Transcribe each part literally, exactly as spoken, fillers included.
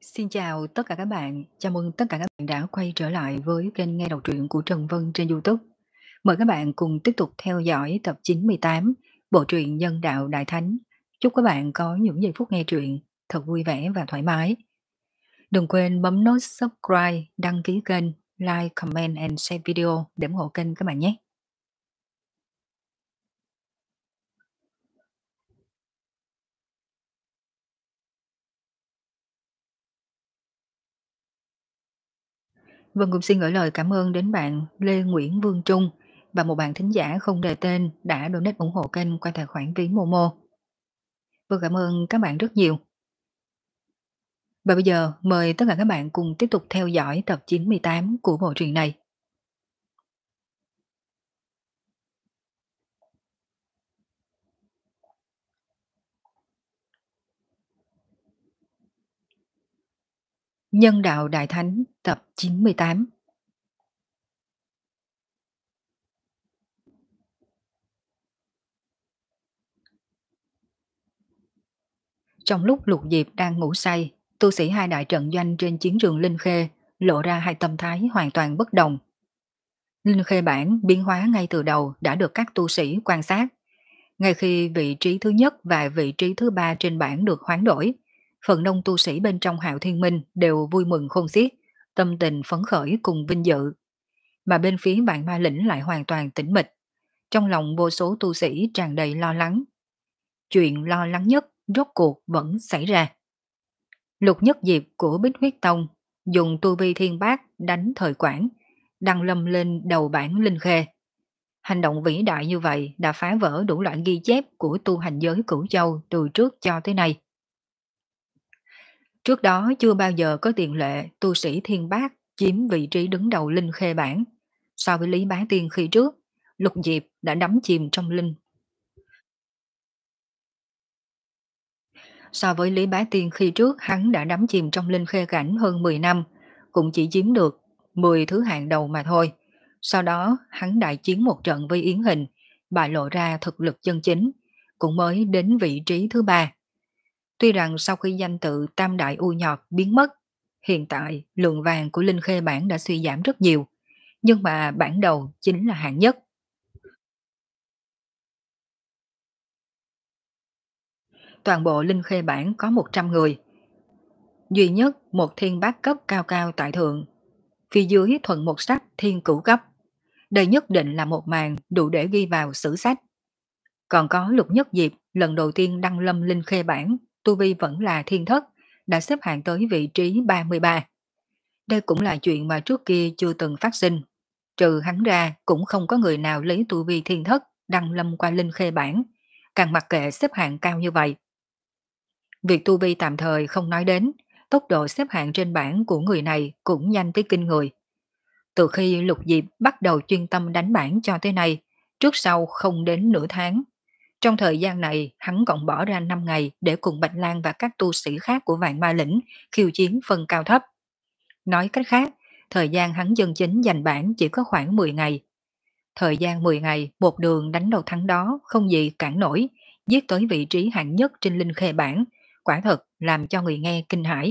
Xin chào tất cả các bạn, chào mừng tất cả các bạn đã quay trở lại với kênh nghe đọc truyện của Trần Vân trên YouTube. Mời các bạn cùng tiếp tục theo dõi tập chín mươi tám bộ truyện Nhân đạo Đại Thánh. Chúc các bạn có những giây phút nghe truyện thật vui vẻ và thoải mái. Đừng quên bấm nút subscribe, đăng ký kênh, like, comment and share video để ủng hộ kênh các bạn nhé. Vân cũng xin gửi lời cảm ơn đến bạn Lê Nguyễn Vương Trung và một bạn thính giả không đề tên đã donate ủng hộ kênh qua tài khoản ví Momo. Vân cảm ơn các bạn rất nhiều. Và bây giờ mời tất cả các bạn cùng tiếp tục theo dõi tập chín mươi tám của bộ truyện này. Nhân đạo Đại Thánh tập chín mươi tám. Trong lúc Lục Diệp đang ngủ say, tu sĩ hai đại trận doanh trên chiến trường Linh Khê lộ ra hai tâm thái hoàn toàn bất đồng. Linh Khê bản biến hóa ngay từ đầu đã được các tu sĩ quan sát. Ngay khi vị trí thứ nhất và vị trí thứ ba trên bảng được hoán đổi, phần đông tu sĩ bên trong Hạo Thiên Minh đều vui mừng khôn xiết, tâm tình phấn khởi cùng vinh dự. Mà bên phía Vạn Ma Lĩnh lại hoàn toàn tĩnh mịch. Trong lòng vô số tu sĩ tràn đầy lo lắng. Chuyện lo lắng nhất rốt cuộc vẫn xảy ra. Lục Nhất Diệp của Bích Huyết Tông dùng tu vi thiên bát đánh thời quản, đăng lâm lên đầu bản Linh Khê. Hành động vĩ đại như vậy đã phá vỡ đủ loại ghi chép của tu hành giới Cửu Châu từ trước cho tới nay. Trước đó chưa bao giờ có tiền lệ tu sĩ thiên bát chiếm vị trí đứng đầu Linh Khê bản. So với Lý Bá Tiên khi trước, Lục Diệp đã đắm chìm trong linh. So với Lý Bá Tiên khi trước, hắn đã đắm chìm trong linh khê cảnh hơn mười năm, cũng chỉ chiếm được mười thứ hạng đầu mà thôi. Sau đó, hắn đại chiến một trận với Yến Hình, bại lộ ra thực lực chân chính, cũng mới đến vị trí thứ ba. Tuy rằng sau khi danh tự Tam Đại U Nhọt biến mất, hiện tại lượng vàng của linh khê bản đã suy giảm rất nhiều, nhưng mà bản đầu chính là hạng nhất. Toàn bộ linh khê bản có một trăm người. Duy nhất một thiên bát cấp cao cao tại thượng. Phía dưới thuận một sách thiên cửu cấp. Đây nhất định là một màn đủ để ghi vào sử sách. Còn có Lục Nhất Diệp lần đầu tiên đăng lâm linh khê bản, tu vi vẫn là thiên thất, đã xếp hạng tới vị trí ba mươi ba. Đây cũng là chuyện mà trước kia chưa từng phát sinh. Trừ hắn ra cũng không có người nào lấy tu vi thiên thất đăng lâm qua linh khê bản, càng mặc kệ xếp hạng cao như vậy. Việc tu vi tạm thời không nói đến, tốc độ xếp hạng trên bảng của người này cũng nhanh tới kinh người. Từ khi Lục Diệp bắt đầu chuyên tâm đánh bảng cho tới nay, trước sau không đến nửa tháng. Trong thời gian này, hắn còn bỏ ra năm ngày để cùng Bạch Lan và các tu sĩ khác của Vạn Ma Lĩnh khiêu chiến phân cao thấp. Nói cách khác, thời gian hắn chân chính giành bảng chỉ có khoảng mười ngày. Thời gian mười ngày, một đường đánh đầu thắng đó không gì cản nổi, giết tới vị trí hạng nhất trên linh khê bảng, quả thật làm cho người nghe kinh hãi.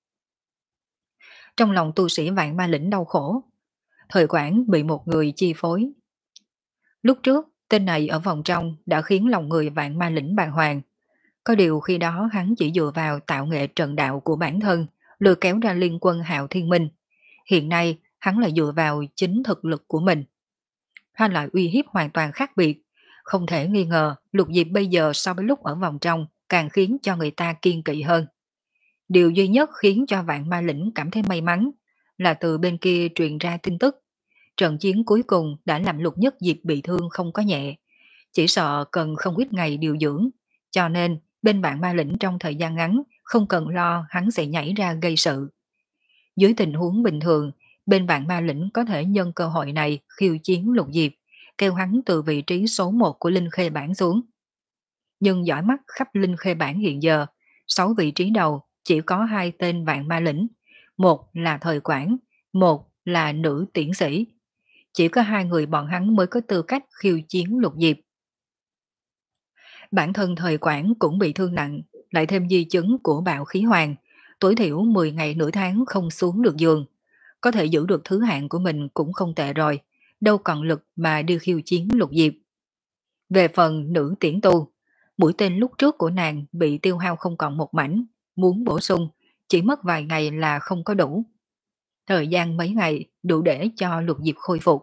Trong lòng tu sĩ Vạn Ma Lĩnh đau khổ, thời quản bị một người chi phối. Lúc trước, tên này ở vòng trong đã khiến lòng người Vạn Ma Lĩnh bàng hoàng. Có điều khi đó hắn chỉ dựa vào tạo nghệ trận đạo của bản thân, lừa kéo ra liên quân Hạo Thiên Minh. Hiện nay, hắn lại dựa vào chính thực lực của mình. Hai loại uy hiếp hoàn toàn khác biệt. Không thể nghi ngờ, Lục Diệp bây giờ so với lúc ở vòng trong càng khiến cho người ta kiên kỵ hơn. Điều duy nhất khiến cho Vạn Ma Lĩnh cảm thấy may mắn là từ bên kia truyền ra tin tức. Trận chiến cuối cùng đã làm Lục Nhất Diệp bị thương không có nhẹ. Chỉ sợ cần không ít ngày điều dưỡng. Cho nên bên Vạn Ma Lĩnh trong thời gian ngắn không cần lo hắn sẽ nhảy ra gây sự. Dưới tình huống bình thường, bên Vạn Ma Lĩnh có thể nhân cơ hội này khiêu chiến Lục Diệp, kêu hắn từ vị trí số một của Linh Khê bản xuống. Nhưng dõi mắt khắp Linh Khê bản hiện giờ, sáu vị trí đầu chỉ có hai tên Vạn Ma Lĩnh, một là thời quản, một là nữ tiễn sĩ. Chỉ có hai người bọn hắn mới có tư cách khiêu chiến Lục Diệp. Bản thân thời quản cũng bị thương nặng, lại thêm di chứng của bạo khí hoàng, tối thiểu mười ngày nửa tháng không xuống được giường, có thể giữ được thứ hạng của mình cũng không tệ rồi, đâu còn lực mà đi khiêu chiến Lục Diệp. Về phần nữ tiễn tu, mũi tên lúc trước của nàng bị tiêu hao không còn một mảnh, muốn bổ sung, chỉ mất vài ngày là không có đủ. Thời gian mấy ngày đủ để cho Lục Diệp khôi phục.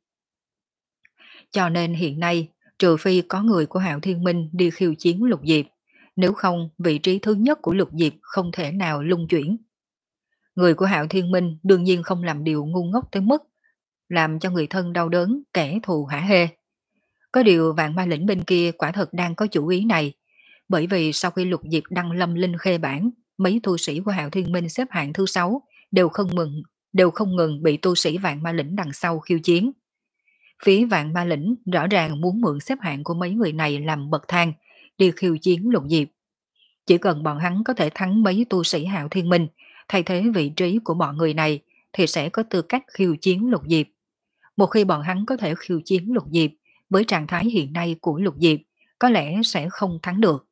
Cho nên hiện nay, trừ phi có người của Hạo Thiên Minh đi khiêu chiến Lục Diệp, nếu không vị trí thứ nhất của Lục Diệp không thể nào lung chuyển. Người của Hạo Thiên Minh đương nhiên không làm điều ngu ngốc tới mức làm cho người thân đau đớn, kẻ thù hả hê. Có điều Vạn Ma Lĩnh bên kia quả thật đang có chủ ý này, bởi vì sau khi Lục Diệp đăng lâm linh khê bản, mấy tu sĩ của Hạo Thiên Minh xếp hạng thứ sáu đều không mừng, đều không ngừng bị tu sĩ Vạn Ma Lĩnh đằng sau khiêu chiến. Phía Vạn Ma Lĩnh rõ ràng muốn mượn xếp hạng của mấy người này làm bậc thang, đi khiêu chiến Lục Diệp. Chỉ cần bọn hắn có thể thắng mấy tu sĩ Hạo Thiên Minh, thay thế vị trí của bọn người này, thì sẽ có tư cách khiêu chiến Lục Diệp. Một khi bọn hắn có thể khiêu chiến Lục Diệp, với trạng thái hiện nay của Lục Diệp, có lẽ sẽ không thắng được.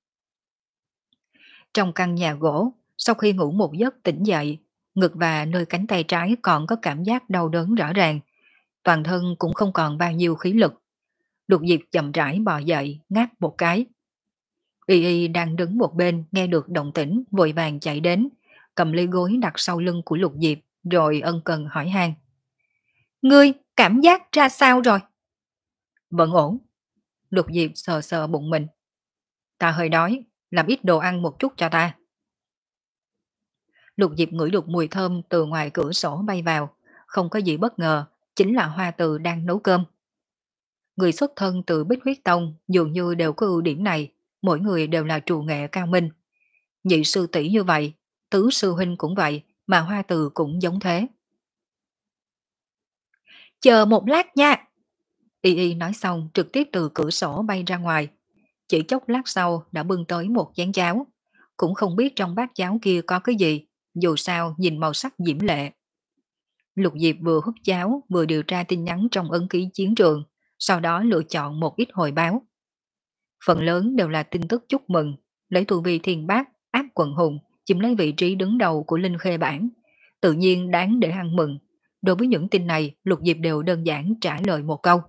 Trong căn nhà gỗ, sau khi ngủ một giấc tỉnh dậy, ngực và nơi cánh tay trái còn có cảm giác đau đớn rõ ràng, toàn thân cũng không còn bao nhiêu khí lực. Lục Diệp chậm rãi bò dậy, ngáp một cái. Y Y đang đứng một bên nghe được động tĩnh, vội vàng chạy đến, cầm ly gối đặt sau lưng của Lục Diệp, rồi ân cần hỏi han. Ngươi cảm giác ra sao rồi? Vẫn ổn. Lục Diệp sờ sờ bụng mình. Ta hơi đói, làm ít đồ ăn một chút cho ta. Lục Diệp ngửi được mùi thơm từ ngoài cửa sổ bay vào, không có gì bất ngờ, chính là Hoa Từ đang nấu cơm. Người xuất thân từ Bích Huyết Tông dường như đều có ưu điểm này, mỗi người đều là trù nghệ cao minh. Nhị sư tỷ như vậy, tứ sư huynh cũng vậy, mà Hoa Từ cũng giống thế. Chờ một lát nha. Y Y nói xong trực tiếp từ cửa sổ bay ra ngoài. Chỉ chốc lát sau đã bưng tới một chén cháo. Cũng không biết trong bát cháo kia có cái gì, dù sao nhìn màu sắc diễm lệ. Lục Diệp vừa húp cháo vừa điều tra tin nhắn trong ấn ký chiến trường, sau đó lựa chọn một ít hồi báo. Phần lớn đều là tin tức chúc mừng, lấy tu vi thiên bát, áp quần hùng, chiếm lấy vị trí đứng đầu của Linh Khê bản. Tự nhiên đáng để ăn mừng. Đối với những tin này, Lục Diệp đều đơn giản trả lời một câu.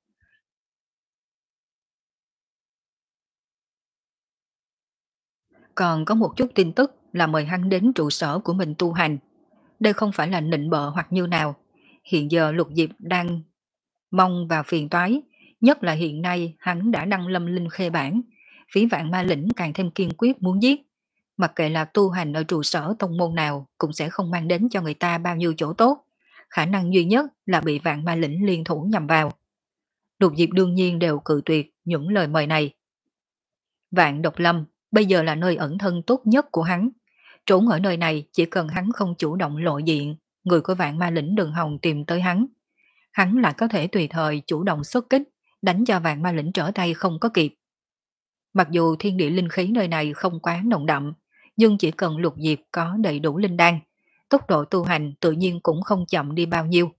Còn có một chút tin tức là mời hắn đến trụ sở của mình tu hành. Đây không phải là nịnh bợ hoặc như nào. Hiện giờ Lục Diệp đang mong vào phiền toái, nhất là hiện nay hắn đã đăng lâm linh khê bản, phí Vạn Ma Lĩnh càng thêm kiên quyết muốn giết. Mặc kệ là tu hành ở trụ sở tông môn nào cũng sẽ không mang đến cho người ta bao nhiêu chỗ tốt. Khả năng duy nhất là bị Vạn Ma Lĩnh liên thủ nhằm vào. Lục Diệp đương nhiên đều cự tuyệt những lời mời này. Vạn Độc Lâm bây giờ là nơi ẩn thân tốt nhất của hắn. Trốn ở nơi này chỉ cần hắn không chủ động lộ diện, người của Vạn Ma Lĩnh đừng hòng tìm tới hắn. Hắn lại có thể tùy thời chủ động xuất kích, đánh cho Vạn Ma Lĩnh trở tay không có kịp. Mặc dù thiên địa linh khí nơi này không quá nồng đậm, nhưng chỉ cần Lục Diệp có đầy đủ linh đan, tốc độ tu hành tự nhiên cũng không chậm đi bao nhiêu.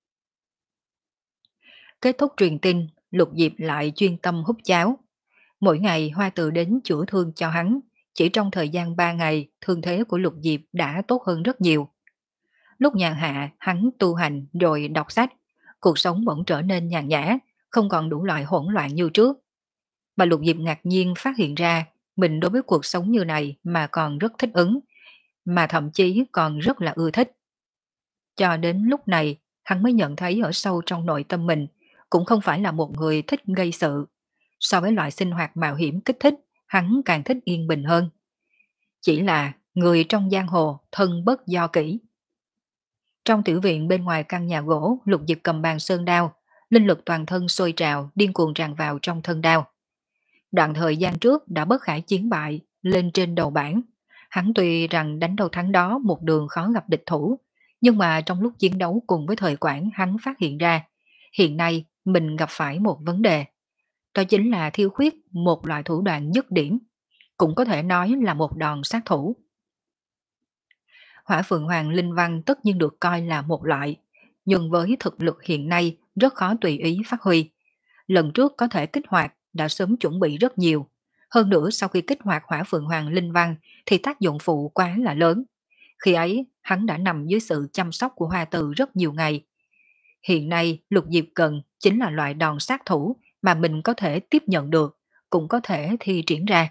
Kết thúc truyền tin, Lục Diệp lại chuyên tâm hút cháo. Mỗi ngày Hoa Từ đến chữa thương cho hắn, chỉ trong thời gian ba ngày, thương thế của Lục Diệp đã tốt hơn rất nhiều. Lúc nhàn hạ, hắn tu hành rồi đọc sách, cuộc sống bỗng trở nên nhàn nhã, không còn đủ loại hỗn loạn như trước. Mà Lục Diệp ngạc nhiên phát hiện ra, mình đối với cuộc sống như này mà còn rất thích ứng, mà thậm chí còn rất là ưa thích. Cho đến lúc này, hắn mới nhận thấy ở sâu trong nội tâm mình, cũng không phải là một người thích gây sự. So với loại sinh hoạt mạo hiểm kích thích, hắn càng thích yên bình hơn. Chỉ là người trong giang hồ thân bất do kỹ. Trong tiểu viện bên ngoài căn nhà gỗ, Lục Diệp cầm bàn sơn đao, linh lực toàn thân sôi trào, điên cuồng tràn vào trong thân đao. Đoạn thời gian trước đã bất khả chiến bại, lên trên đầu bảng. Hắn tuy rằng đánh đầu thắng đó một đường khó gặp địch thủ, nhưng mà trong lúc chiến đấu cùng với Thời Quản hắn phát hiện ra, hiện nay mình gặp phải một vấn đề. Đó chính là thiếu khuyết một loại thủ đoạn dứt điểm, cũng có thể nói là một đòn sát thủ. Hỏa Phượng Hoàng Linh Văn tất nhiên được coi là một loại, nhưng với thực lực hiện nay rất khó tùy ý phát huy. Lần trước có thể kích hoạt đã sớm chuẩn bị rất nhiều, Hơn nữa sau khi kích hoạt hỏa phượng hoàng linh văn thì tác dụng phụ quá là lớn. Khi ấy, hắn đã nằm dưới sự chăm sóc của Hoa Từ rất nhiều ngày. Hiện nay, Lục Diệp cần chính là loại đòn sát thủ mà mình có thể tiếp nhận được, cũng có thể thi triển ra.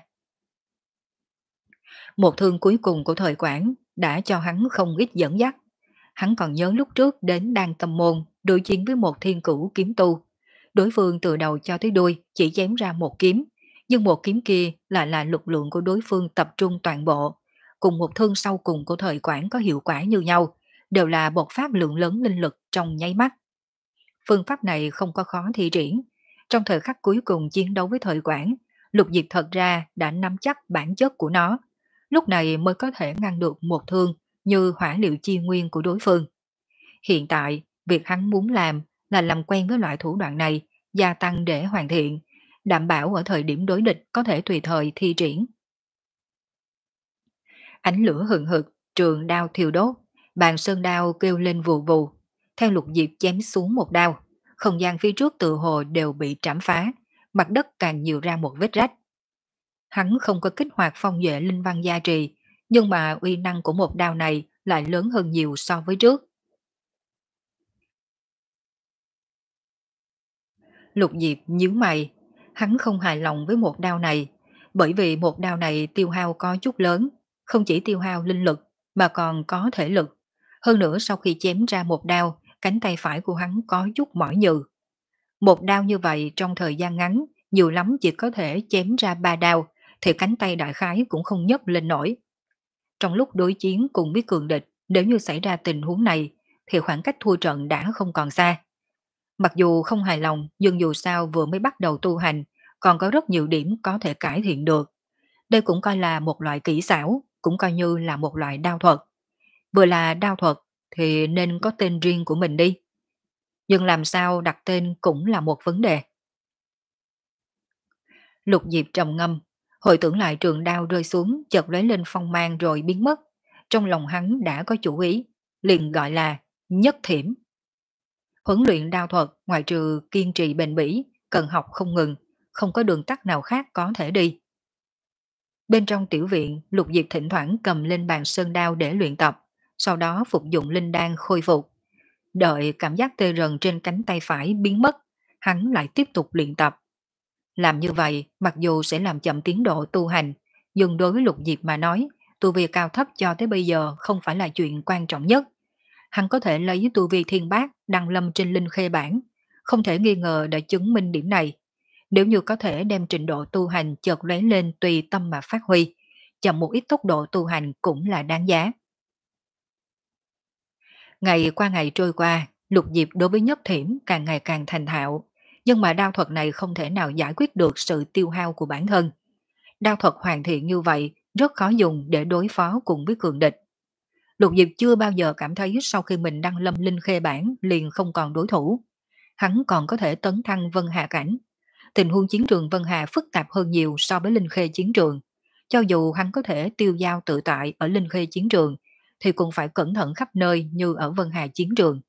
Một thương cuối cùng của thời Quảng đã cho hắn không ít dẫn dắt. Hắn còn nhớ lúc trước đến Đan Tâm Môn đối chiến với một thiên cửu kiếm tu. Đối phương từ đầu cho tới đuôi chỉ chém ra một kiếm, nhưng một kiếm kia lại là lực lượng của đối phương tập trung toàn bộ. Cùng một thương sau cùng của thời Quảng có hiệu quả như nhau, đều là bộc phát lượng lớn linh lực trong nháy mắt. Phương pháp này không có khó thi triển. Trong thời khắc cuối cùng chiến đấu với thời Quảng, Lục Diệp thật ra đã nắm chắc bản chất của nó, lúc này mới có thể ngăn được một thương như hỏa liệu chi nguyên của đối phương. Hiện tại, việc hắn muốn làm là làm quen với loại thủ đoạn này, gia tăng để hoàn thiện, đảm bảo ở thời điểm đối địch có thể tùy thời thi triển. Ánh lửa hừng hực, trường đao thiêu đốt, bàn sơn đao kêu lên vù vù. Theo Lục Diệp chém xuống một đao, không gian phía trước tự hồ đều bị trảm phá, mặt đất càng nhiều ra một vết rách. Hắn không có kích hoạt phong duệ linh văn gia trì, nhưng mà uy năng của một đao này lại lớn hơn nhiều so với trước. Lục Diệp nhíu mày, hắn không hài lòng với một đao này, bởi vì một đao này tiêu hao có chút lớn, không chỉ tiêu hao linh lực mà còn có thể lực. Hơn nữa sau khi chém ra một đao, cánh tay phải của hắn có chút mỏi nhừ. Một đao như vậy trong thời gian ngắn, nhiều lắm chỉ có thể chém ra ba đao, thì cánh tay đại khái cũng không nhấc lên nổi. Trong lúc đối chiến cùng với cường địch, nếu như xảy ra tình huống này, thì khoảng cách thua trận đã không còn xa. Mặc dù không hài lòng, nhưng dù sao vừa mới bắt đầu tu hành, còn có rất nhiều điểm có thể cải thiện được. Đây cũng coi là một loại kỹ xảo, cũng coi như là một loại đao thuật. Vừa là đao thuật thì nên có tên riêng của mình đi. Nhưng làm sao đặt tên cũng là một vấn đề. Lục Diệp trầm ngâm, hồi tưởng lại trường đao rơi xuống, chợt lóe lên phong mang rồi biến mất. Trong lòng hắn đã có chủ ý, liền gọi là nhất thiểm. Huấn luyện đao thuật ngoài trừ kiên trì bền bỉ, cần học không ngừng, không có đường tắt nào khác có thể đi. Bên trong tiểu viện, Lục Diệp thỉnh thoảng cầm lên bàn sơn đao để luyện tập, sau đó phục dụng linh đan khôi phục. Đợi cảm giác tê rần trên cánh tay phải biến mất, hắn lại tiếp tục luyện tập. Làm như vậy, mặc dù sẽ làm chậm tiến độ tu hành, nhưng đối với Lục Diệp mà nói, tu vi cao thấp cho tới bây giờ không phải là chuyện quan trọng nhất. Hắn có thể lấy tu vi thiên bát đăng lâm trên linh khê bản, không thể nghi ngờ đã chứng minh điểm này. Nếu như có thể đem trình độ tu hành chợt lóe lên tùy tâm mà phát huy, chậm một ít tốc độ tu hành cũng là đáng giá. Ngày qua ngày trôi qua, Lục Diệp đối với nhất thiểm càng ngày càng thành thạo, nhưng mà đao thuật này không thể nào giải quyết được sự tiêu hao của bản thân. Đao thuật hoàn thiện như vậy rất khó dùng để đối phó cùng với cường địch. Lục Diệp chưa bao giờ cảm thấy sau khi mình đăng lâm linh khê bản liền không còn đối thủ. Hắn còn có thể tấn thăng Vân Hà cảnh. Tình huống chiến trường Vân Hà phức tạp hơn nhiều so với linh khê chiến trường. Cho dù hắn có thể tiêu dao tự tại ở linh khê chiến trường, thì cũng phải cẩn thận khắp nơi như ở Vân Hà chiến trường.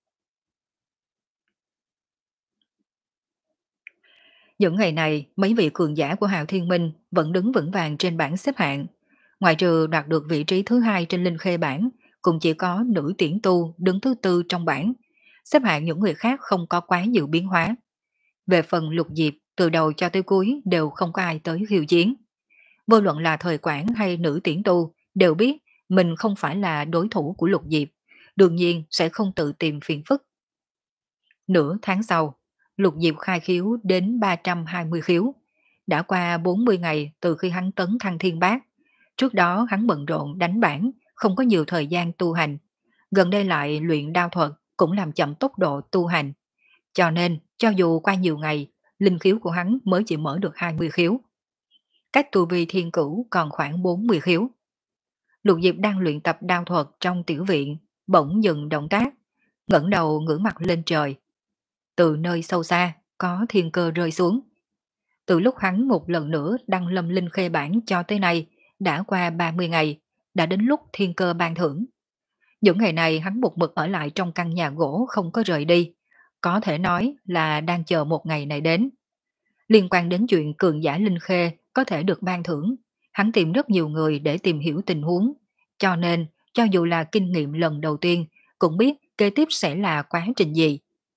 Những ngày này, mấy vị cường giả của Hạo Thiên Minh vẫn đứng vững vàng trên bảng xếp hạng. Ngoại trừ đoạt được vị trí thứ hai trên linh khê bảng, cũng chỉ có nữ tiễn tu đứng thứ tư trong bảng. Xếp hạng những người khác không có quá nhiều biến hóa. Về phần Lục Diệp, từ đầu cho tới cuối đều không có ai tới khiêu chiến. Vô luận là thời quản hay nữ tiễn tu đều biết mình không phải là đối thủ của Lục Diệp, đương nhiên sẽ không tự tìm phiền phức. Nửa tháng sau, Lục Diệp khai khiếu đến ba trăm hai mươi khiếu. Đã qua bốn mươi ngày từ khi hắn tấn thăng thiên bát. Trước đó hắn bận rộn đánh bản, không có nhiều thời gian tu hành. Gần đây lại luyện đao thuật cũng làm chậm tốc độ tu hành. Cho nên, cho dù qua nhiều ngày, linh khiếu của hắn mới chỉ mở được hai mươi khiếu. Cách tu vi thiên cửu còn khoảng bốn mươi khiếu. Lục Diệp đang luyện tập đao thuật trong tiểu viện, bỗng dừng động tác, ngẩng đầu ngửa mặt lên trời. Từ nơi sâu xa, có thiên cơ rơi xuống. Từ lúc hắn một lần nữa đăng lâm linh khê bản cho tới nay, đã qua ba mươi ngày, đã đến lúc thiên cơ ban thưởng. Những ngày này hắn một mực ở lại trong căn nhà gỗ không có rời đi, có thể nói là đang chờ một ngày này đến. Liên quan đến chuyện cường giả linh khê có thể được ban thưởng, hắn tìm rất nhiều người để tìm hiểu tình huống, cho nên cho dù là kinh nghiệm lần đầu tiên, cũng biết kế tiếp sẽ là quá trình gì.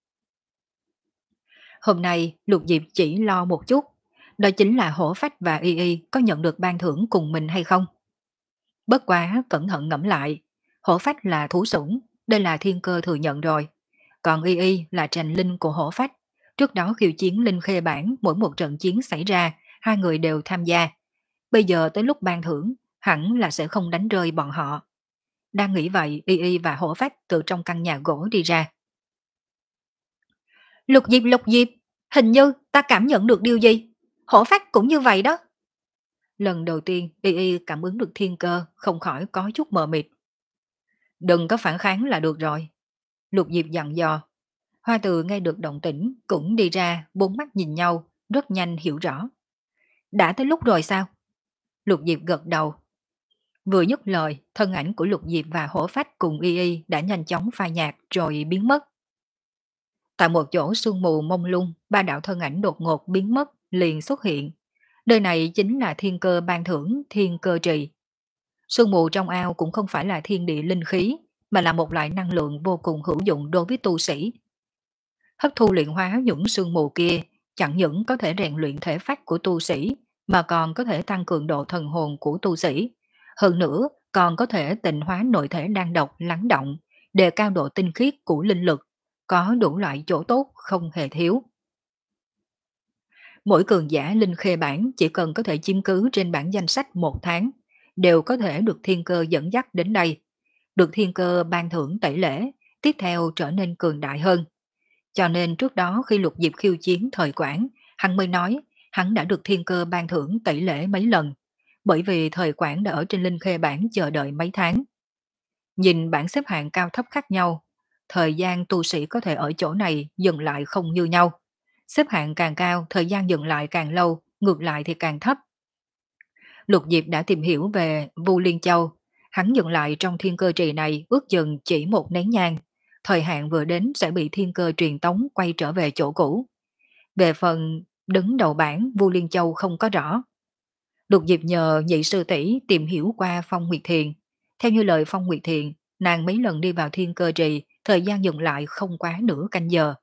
Hôm nay Lục Diệp chỉ lo một chút, đó chính là Hổ Phách và Y Y có nhận được ban thưởng cùng mình hay không. Bất quá cẩn thận ngẫm lại, Hổ Phách là thú sủng, đây là thiên cơ thừa nhận rồi. Còn Y Y là trành linh của Hổ Phách. Trước đó khiêu chiến linh khê bản, mỗi một trận chiến xảy ra, hai người đều tham gia. Bây giờ tới lúc ban thưởng, hẳn là sẽ không đánh rơi bọn họ. Đang nghĩ vậy, Y Y và Hổ Phách từ trong căn nhà gỗ đi ra. Lục Diệp, Lục Diệp, hình như ta cảm nhận được điều gì. Hổ Phách cũng như vậy đó. Lần đầu tiên Y Y cảm ứng được thiên cơ, không khỏi có chút mờ mịt. Đừng có phản kháng là được rồi. Lục Diệp dặn dò. Hoa Từ nghe được động tĩnh cũng đi ra, bốn mắt nhìn nhau, rất nhanh hiểu rõ. Đã tới lúc rồi sao? Lục Diệp gật đầu. Vừa dứt lời, thân ảnh của Lục Diệp và Hổ Phách cùng Y Y đã nhanh chóng phai nhạt rồi biến mất. Tại một chỗ sương mù mông lung, ba đạo thân ảnh đột ngột biến mất, liền xuất hiện. Nơi này chính là thiên cơ ban thưởng, thiên cơ trì. Sương mù trong ao cũng không phải là thiên địa linh khí, mà là một loại năng lượng vô cùng hữu dụng đối với tu sĩ. Hấp thu luyện hóa những sương mù kia, chẳng những có thể rèn luyện thể phách của tu sĩ, mà còn có thể tăng cường độ thần hồn của tu sĩ. Hơn nữa, còn có thể tịnh hóa nội thể đang độc lắng động, đề cao độ tinh khiết của linh lực, có đủ loại chỗ tốt không hề thiếu. Mỗi cường giả linh khê bản chỉ cần có thể chiếm cứ trên bảng danh sách một tháng, đều có thể được thiên cơ dẫn dắt đến đây. Được thiên cơ ban thưởng tẩy lễ, tiếp theo trở nên cường đại hơn. Cho nên trước đó khi Lục Diệp khiêu chiến thời quản, hắn mới nói hắn đã được thiên cơ ban thưởng tẩy lễ mấy lần, bởi vì thời quản đã ở trên linh khê bảng chờ đợi mấy tháng. Nhìn bảng xếp hạng cao thấp khác nhau, thời gian tu sĩ có thể ở chỗ này dừng lại không như nhau. Xếp hạng càng cao, thời gian dừng lại càng lâu, ngược lại thì càng thấp. Lục Diệp đã tìm hiểu về Vu Liên Châu, hắn dừng lại trong thiên cơ trì này ước chừng chỉ một nén nhang, thời hạn vừa đến sẽ bị thiên cơ truyền tống quay trở về chỗ cũ. Về phần đứng đầu bảng, Vu Liên Châu không có rõ. Lục Diệp nhờ nhị sư tỷ tìm hiểu qua Phong Nguyệt Thiền. Theo như lời Phong Nguyệt Thiền, nàng mấy lần đi vào thiên cơ trì, thời gian dừng lại không quá nửa canh giờ.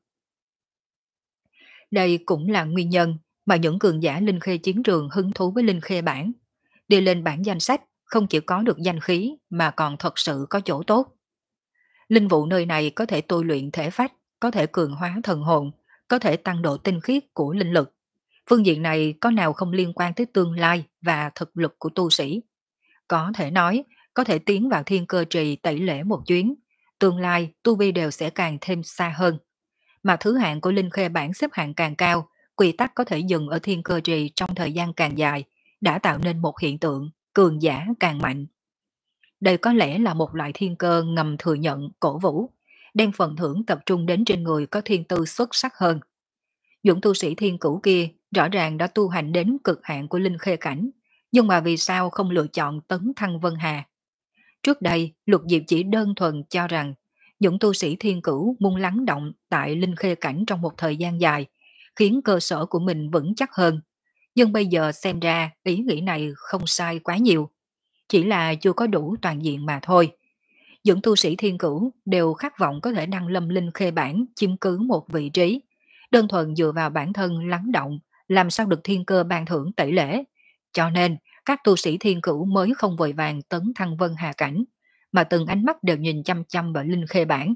Đây cũng là nguyên nhân mà những cường giả linh khê chiến trường hứng thú với linh khê bản. Đi lên bảng danh sách không chỉ có được danh khí mà còn thật sự có chỗ tốt. Linh vụ nơi này có thể tôi luyện thể phách, có thể cường hóa thần hồn, có thể tăng độ tinh khiết của linh lực. Phương diện này có nào không liên quan tới tương lai và thực lực của tu sĩ. Có thể nói, có thể tiến vào thiên cơ trì tẩy lễ một chuyến, tương lai tu vi đều sẽ càng thêm xa hơn. Mà thứ hạng của linh khê bản xếp hạng càng cao, quy tắc có thể dừng ở thiên cơ trì trong thời gian càng dài, đã tạo nên một hiện tượng cường giả càng mạnh. Đây có lẽ là một loại thiên cơ ngầm thừa nhận, cổ vũ, đem phần thưởng tập trung đến trên người có thiên tư xuất sắc hơn. Dũng tu sĩ thiên cửu kia rõ ràng đã tu hành đến cực hạn của linh khê cảnh, nhưng mà vì sao không lựa chọn tấn thăng Vân Hà? Trước đây, Lục Diệp chỉ đơn thuần cho rằng những tu sĩ thiên cửu muốn lắng động tại linh khê cảnh trong một thời gian dài, khiến cơ sở của mình vững chắc hơn. Nhưng bây giờ xem ra ý nghĩ này không sai quá nhiều, chỉ là chưa có đủ toàn diện mà thôi. Những tu sĩ thiên cửu đều khát vọng có thể đăng lâm linh khê bản chiếm cứ một vị trí, đơn thuần dựa vào bản thân lắng động, làm sao được thiên cơ ban thưởng tẩy lễ. Cho nên, các tu sĩ thiên cửu mới không vội vàng tấn thăng Vân Hà cảnh, mà từng ánh mắt đều nhìn chăm chăm vào linh khê bản.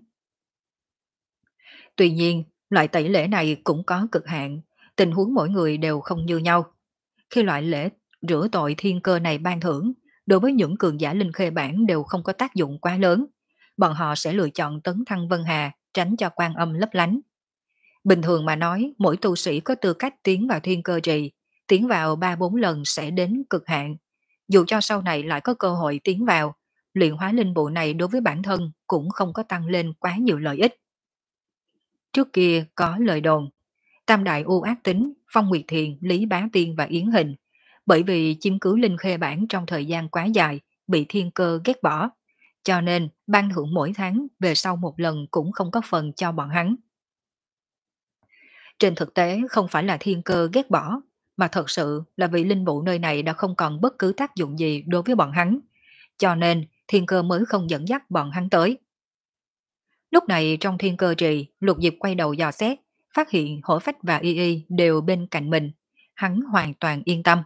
Tuy nhiên, loại tẩy lễ này cũng có cực hạn, tình huống mỗi người đều không như nhau. Khi loại lễ rửa tội thiên cơ này ban thưởng, đối với những cường giả linh khê bản đều không có tác dụng quá lớn, bọn họ sẽ lựa chọn tấn thăng Vân Hà, tránh cho quan âm lấp lánh. Bình thường mà nói, mỗi tu sĩ có tư cách tiến vào thiên cơ trì, tiến vào ba bốn lần sẽ đến cực hạn. Dù cho sau này lại có cơ hội tiến vào, luyện hóa linh bộ này đối với bản thân cũng không có tăng lên quá nhiều lợi ích. Trước kia có lời đồn, Tam Đại U Ác Tính, Phong Nguyệt Thiền, Lý Bá Tiên và Yến Hình, bởi vì chiếm cứ linh khê bản trong thời gian quá dài, bị thiên cơ ghét bỏ, cho nên ban thưởng mỗi tháng về sau một lần cũng không có phần cho bọn hắn. Trên thực tế không phải là thiên cơ ghét bỏ, mà thật sự là vì linh vụ nơi này đã không còn bất cứ tác dụng gì đối với bọn hắn, cho nên thiên cơ mới không dẫn dắt bọn hắn tới. Lúc này trong thiên cơ trì, Lục Diệp quay đầu dò xét, phát hiện Hổ Phách và Y Y đều bên cạnh mình. Hắn hoàn toàn yên tâm.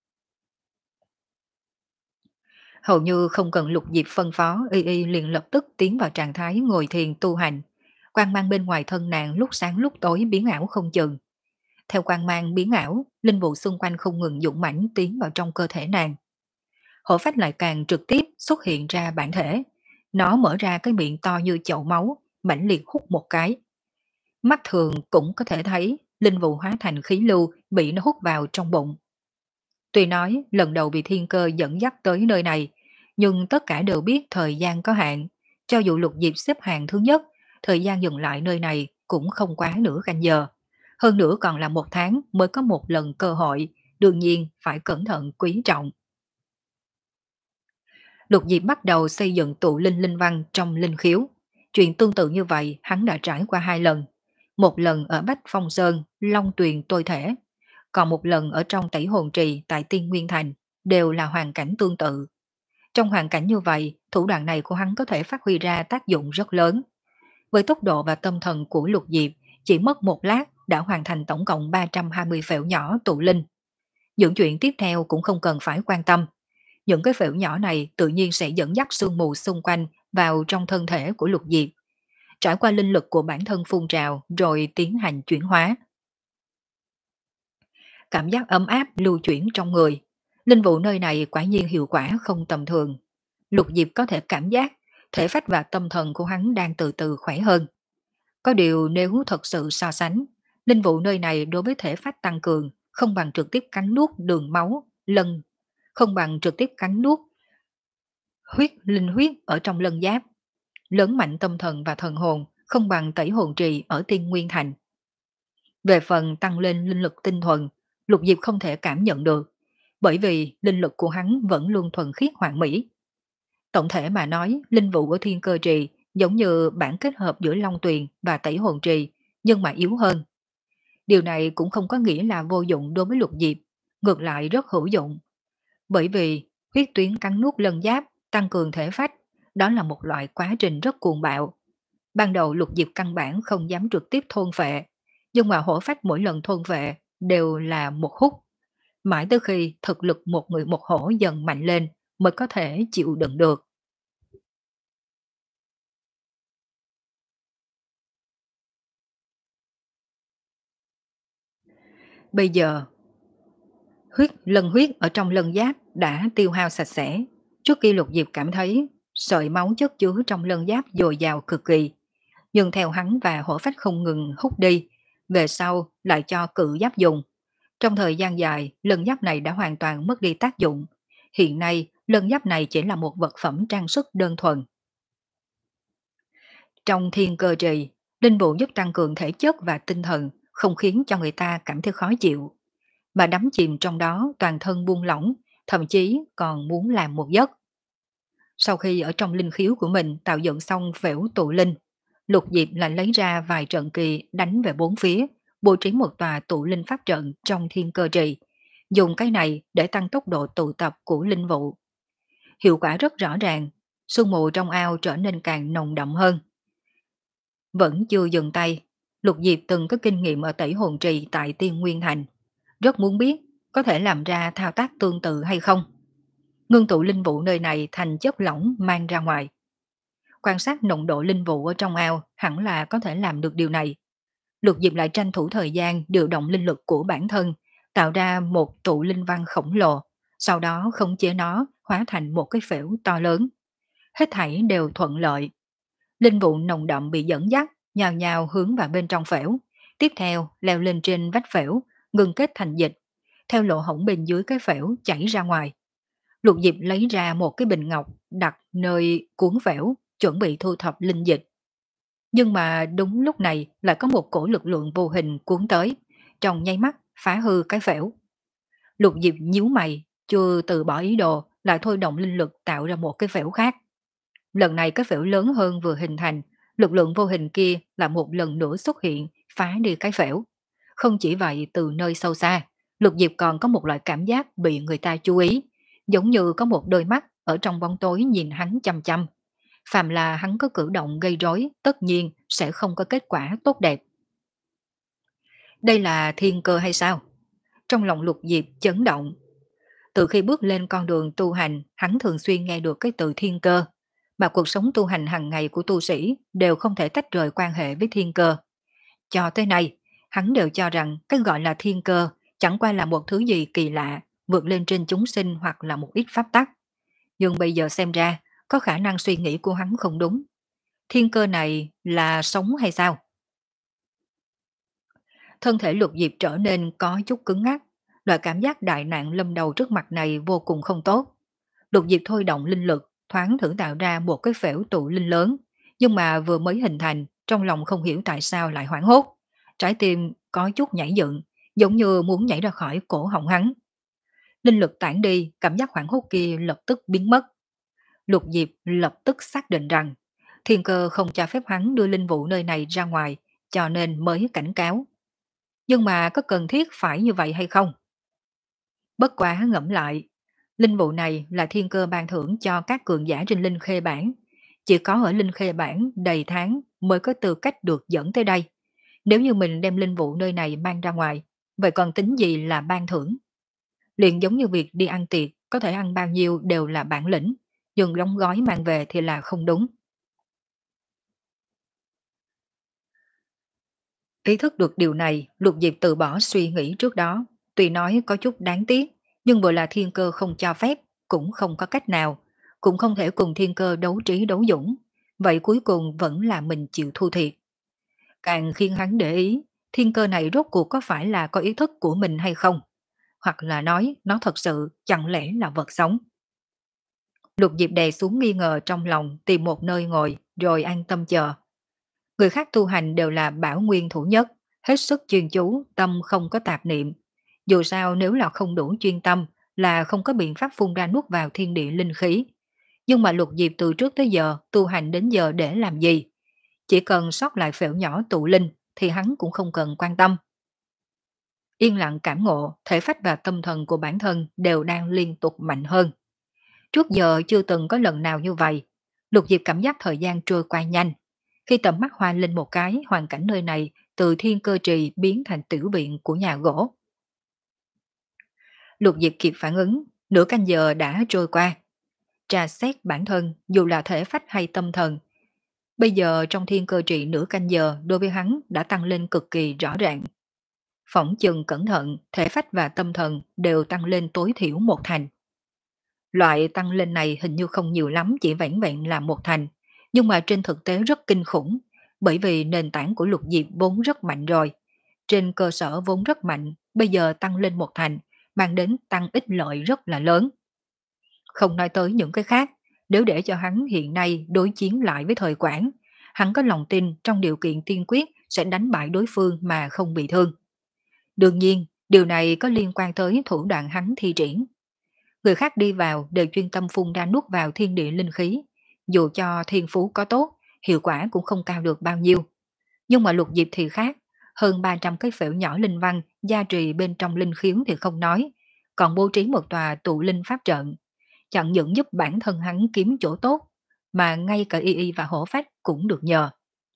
Hầu như không cần Lục Diệp phân phó, Y Y liền lập tức tiến vào trạng thái ngồi thiền tu hành. Quang mang bên ngoài thân nàng lúc sáng lúc tối biến ảo không chừng. Theo quang mang biến ảo, linh vụ xung quanh không ngừng dũng mãnh tiến vào trong cơ thể nàng. Hổ Phách lại càng trực tiếp xuất hiện ra bản thể. Nó mở ra cái miệng to như chậu máu, mãnh liệt hút một cái. Mắt thường cũng có thể thấy linh vụ hóa thành khí lưu bị nó hút vào trong bụng. Tuy nói lần đầu bị thiên cơ dẫn dắt tới nơi này, nhưng tất cả đều biết thời gian có hạn. Cho dù Lục Diệp xếp hàng thứ nhất, thời gian dừng lại nơi này cũng không quá nửa canh giờ. Hơn nữa còn là một tháng mới có một lần cơ hội, đương nhiên phải cẩn thận quý trọng. Lục Diệp bắt đầu xây dựng tụ linh linh văn trong linh khiếu. Chuyện tương tự như vậy hắn đã trải qua hai lần. Một lần ở Bách Phong Sơn, Long Tuyền tôi thể, còn một lần ở trong Tẩy Hồn Trì tại Tiên Nguyên Thành, đều là hoàn cảnh tương tự. Trong hoàn cảnh như vậy, thủ đoạn này của hắn có thể phát huy ra tác dụng rất lớn. Với tốc độ và tâm thần của Lục Diệp, chỉ mất một lát đã hoàn thành tổng cộng ba trăm hai mươi phễu nhỏ tụ linh. Những chuyện tiếp theo cũng không cần phải quan tâm. Những cái phễu nhỏ này tự nhiên sẽ dẫn dắt sương mù xung quanh vào trong thân thể của Lục Diệp. Trải qua linh lực của bản thân phun trào rồi tiến hành chuyển hóa. Cảm giác ấm áp lưu chuyển trong người. Linh vụ nơi này quả nhiên hiệu quả không tầm thường. Lục Diệp có thể cảm giác thể phách và tâm thần của hắn đang từ từ khỏe hơn. Có điều nếu thật sự so sánh, linh vụ nơi này đối với thể phách tăng cường không bằng trực tiếp cắn nuốt đường máu, lân, không bằng trực tiếp cắn nuốt huyết linh huyết ở trong lân giáp. Lớn mạnh tâm thần và thần hồn không bằng Tẩy Hồn Trì ở Tiên Nguyên Thành. Về phần tăng lên linh lực tinh thuần, Lục Diệp không thể cảm nhận được, bởi vì linh lực của hắn vẫn luôn thuần khiết hoàn mỹ. Tổng thể mà nói, linh vụ của Thiên Cơ Trì giống như bản kết hợp giữa Long Tuyền và Tẩy Hồn Trì, nhưng mà yếu hơn. Điều này cũng không có nghĩa là vô dụng đối với Lục Diệp, ngược lại rất hữu dụng. Bởi vì huyết tuyến cắn nuốt lân giáp, tăng cường thể phách, đó là một loại quá trình rất cuồng bạo. Ban đầu Lục Diệp căn bản không dám trực tiếp thôn phệ, nhưng mà Hổ Phách mỗi lần thôn phệ đều là một hút. Mãi tới khi thực lực một người một hổ dần mạnh lên mới có thể chịu đựng được. Bây giờ, huyết lân huyết ở trong lân giáp đã tiêu hao sạch sẽ. Trước khi Lục Diệp cảm thấy sợi máu chất chứa trong lân giáp dồi dào cực kỳ, nhưng theo hắn và Hổ Phách không ngừng hút đi, về sau lại cho cự giáp dùng. Trong thời gian dài, lân giáp này đã hoàn toàn mất đi tác dụng. Hiện nay, lân giáp này chỉ là một vật phẩm trang sức đơn thuần. Trong thiên cơ trì, linh vụ giúp tăng cường thể chất và tinh thần, không khiến cho người ta cảm thấy khó chịu. Mà đắm chìm trong đó toàn thân buông lỏng, thậm chí còn muốn làm một giấc. Sau khi ở trong linh khiếu của mình tạo dựng xong phễu tụ linh, Lục Diệp lại lấy ra vài trận kỳ đánh về bốn phía, bố trí một tòa tụ linh pháp trận trong thiên cơ trì, dùng cái này để tăng tốc độ tụ tập của linh vụ. Hiệu quả rất rõ ràng, sương mù trong ao trở nên càng nồng đậm hơn. Vẫn chưa dừng tay, Lục Diệp từng có kinh nghiệm ở Tẩy Hồn Trì tại Tiên Nguyên Thành. Rất muốn biết có thể làm ra thao tác tương tự hay không. Ngưng tụ linh vụ nơi này thành chất lỏng mang ra ngoài. Quan sát nồng độ linh vụ ở trong ao hẳn là có thể làm được điều này. Lục Diệp lại tranh thủ thời gian điều động linh lực của bản thân, tạo ra một tụ linh văn khổng lồ, sau đó khống chế nó hóa thành một cái phễu to lớn. Hết thảy đều thuận lợi. Linh vụ nồng đậm bị dẫn dắt, nhào nhào hướng vào bên trong phễu. Tiếp theo leo lên trên vách phễu, ngừng kết thành dịch. Theo lỗ hổng bên dưới cái phễu chảy ra ngoài. Lục Diệp lấy ra một cái bình ngọc đặt nơi cuốn phễu, chuẩn bị thu thập linh dịch. Nhưng mà đúng lúc này lại có một cổ lực lượng vô hình cuốn tới, trong nháy mắt phá hư cái phễu. Lục Diệp nhíu mày, chưa từ bỏ ý đồ, lại thôi động linh lực tạo ra một cái phễu khác. Lần này cái phễu lớn hơn vừa hình thành, lực lượng vô hình kia là một lần nữa xuất hiện, phá đi cái phễu. Không chỉ vậy, từ nơi sâu xa, Lục Diệp còn có một loại cảm giác bị người ta chú ý, giống như có một đôi mắt ở trong bóng tối nhìn hắn chăm chăm. Phàm là hắn có cử động gây rối, tất nhiên sẽ không có kết quả tốt đẹp. Đây là thiên cơ hay sao? Trong lòng Lục Diệp chấn động. Từ khi bước lên con đường tu hành, hắn thường xuyên nghe được cái từ thiên cơ, mà cuộc sống tu hành hàng ngày của tu sĩ đều không thể tách rời quan hệ với thiên cơ. Cho tới nay, hắn đều cho rằng cái gọi là thiên cơ chẳng qua là một thứ gì kỳ lạ, vượt lên trên chúng sinh hoặc là một ít pháp tắc. Nhưng bây giờ xem ra, có khả năng suy nghĩ của hắn không đúng. Thiên cơ này là sống hay sao? Thân thể Lục Diệp trở nên có chút cứng ngắc, loại cảm giác đại nạn lâm đầu trước mặt này vô cùng không tốt. Lục Diệp thôi động linh lực, thoáng thử tạo ra một cái phễu tụ linh lớn, nhưng mà vừa mới hình thành, trong lòng không hiểu tại sao lại hoảng hốt. Trái tim có chút nhảy dựng, giống như muốn nhảy ra khỏi cổ họng hắn. Linh lực tản đi, cảm giác hoảng hốt kia lập tức biến mất. Lục Diệp lập tức xác định rằng, thiên cơ không cho phép hắn đưa linh vụ nơi này ra ngoài, cho nên mới cảnh cáo. Nhưng mà có cần thiết phải như vậy hay không? Bất quá ngẫm lại, linh vụ này là thiên cơ ban thưởng cho các cường giả trên linh khê bản. Chỉ có ở linh khê bản đầy tháng mới có tư cách được dẫn tới đây. Nếu như mình đem linh vụ nơi này mang ra ngoài, vậy còn tính gì là ban thưởng? Liền giống như việc đi ăn tiệc, có thể ăn bao nhiêu đều là bản lĩnh, nhưng đóng gói mang về thì là không đúng. Ý thức được điều này, Lục Diệp từ bỏ suy nghĩ trước đó, tuy nói có chút đáng tiếc, nhưng vừa là thiên cơ không cho phép, cũng không có cách nào, cũng không thể cùng thiên cơ đấu trí đấu dũng, vậy cuối cùng vẫn là mình chịu thua thiệt. Càng khiến hắn để ý, thiên cơ này rốt cuộc có phải là có ý thức của mình hay không, hoặc là nói nó thật sự chẳng lẽ là vật sống. Lục Diệp đè xuống nghi ngờ trong lòng, tìm một nơi ngồi rồi an tâm chờ. Người khác tu hành đều là bảo nguyên thủ nhất, hết sức chuyên chú, tâm không có tạp niệm. Dù sao nếu là không đủ chuyên tâm là không có biện pháp phun ra nuốt vào thiên địa linh khí. Nhưng mà Lục Diệp từ trước tới giờ tu hành đến giờ để làm gì? Chỉ cần sót lại phễu nhỏ tụ linh thì hắn cũng không cần quan tâm. Yên lặng cảm ngộ, thể phách và tâm thần của bản thân đều đang liên tục mạnh hơn. Trước giờ chưa từng có lần nào như vậy. Lục Diệp cảm giác thời gian trôi qua nhanh. Khi tầm mắt hoa lên một cái, hoàn cảnh nơi này từ thiên cơ trì biến thành tiểu viện của nhà gỗ. Lục Diệp kịp phản ứng, nửa canh giờ đã trôi qua. Trà xét bản thân, dù là thể phách hay tâm thần. Bây giờ trong thiên cơ trì nửa canh giờ đối với hắn đã tăng lên cực kỳ rõ ràng. Phỏng chừng cẩn thận, thể phách và tâm thần đều tăng lên tối thiểu một thành. Loại tăng lên này hình như không nhiều lắm, chỉ vẻn vẹn là một thành, nhưng mà trên thực tế rất kinh khủng, bởi vì nền tảng của Lục Diệp vốn rất mạnh rồi. Trên cơ sở vốn rất mạnh, bây giờ tăng lên một thành, mang đến tăng ích lợi rất là lớn. Không nói tới những cái khác, nếu để cho hắn hiện nay đối chiến lại với thời Quảng, hắn có lòng tin trong điều kiện tiên quyết sẽ đánh bại đối phương mà không bị thương. Đương nhiên, điều này có liên quan tới thủ đoạn hắn thi triển. Người khác đi vào đều chuyên tâm phun ra nuốt vào thiên địa linh khí. Dù cho thiên phú có tốt, hiệu quả cũng không cao được bao nhiêu. Nhưng mà Lục Diệp thì khác, hơn ba trăm cái phễu nhỏ linh văn gia trì bên trong linh khiếu thì không nói, còn bố trí một tòa tụ linh pháp trận. Chẳng những giúp bản thân hắn kiếm chỗ tốt, mà ngay cả y y và hổ phách cũng được nhờ.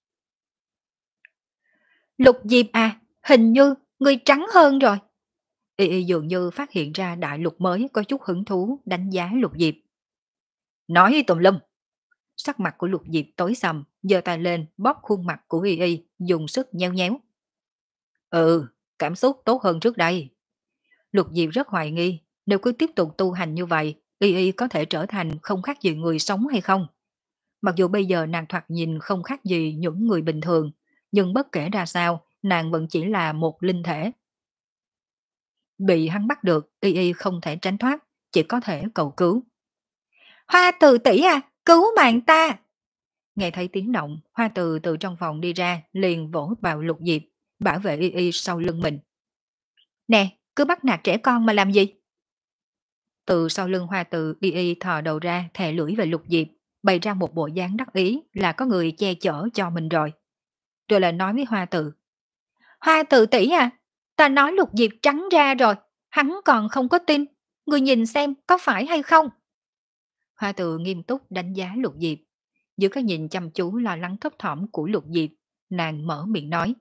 Lục Diệp à, hình như người trắng hơn rồi. Y y dường như phát hiện ra đại lục mới có chút hứng thú đánh giá Lục Diệp. Nói tùm lum. Sắc mặt của Lục Diệp tối sầm, giơ tay lên bóp khuôn mặt của Y y, dùng sức nheo nhéo. Ừ, cảm xúc tốt hơn trước đây. Lục Diệp rất hoài nghi, nếu cứ tiếp tục tu hành như vậy, Y y có thể trở thành không khác gì người sống hay không? Mặc dù bây giờ nàng thoạt nhìn không khác gì những người bình thường, nhưng bất kể ra sao, nàng vẫn chỉ là một linh thể. Bị hắn bắt được, Y y không thể tránh thoát, chỉ có thể cầu cứu. Hoa từ tỷ à, cứu mạng ta! Nghe thấy tiếng động, Hoa từ từ trong phòng đi ra, liền vỗ vào Lục Diệp, bảo vệ Y y sau lưng mình. Nè, cứ bắt nạt trẻ con mà làm gì? Từ sau lưng Hoa từ, Y y thò đầu ra, thè lưỡi về Lục Diệp, bày ra một bộ dáng đắc ý là có người che chở cho mình rồi. Rồi lại nói với Hoa từ. Hoa từ tỷ à, ta nói Lục Diệp trắng ra rồi, Hắn còn không có tin, người nhìn xem có phải hay không? Hoa Từ nghiêm túc đánh giá Lục Diệp. Giữa cái nhìn chăm chú lo lắng thấp thỏm của Lục Diệp, nàng mở miệng nói.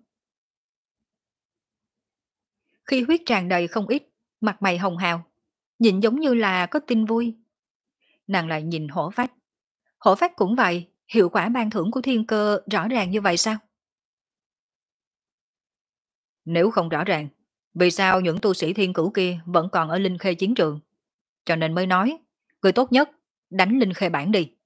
Khi huyết tràn đầy không ít, mặt mày hồng hào, nhìn giống như là có tin vui. Nàng lại nhìn hổ phách. Hổ phách cũng vậy, hiệu quả ban thưởng của thiên cơ rõ ràng như vậy sao? Nếu không rõ ràng, vì sao những tu sĩ thiên cửu kia vẫn còn ở Linh Khê chiến trường? Cho nên mới nói, người tốt nhất, đánh Linh Khê bản đi.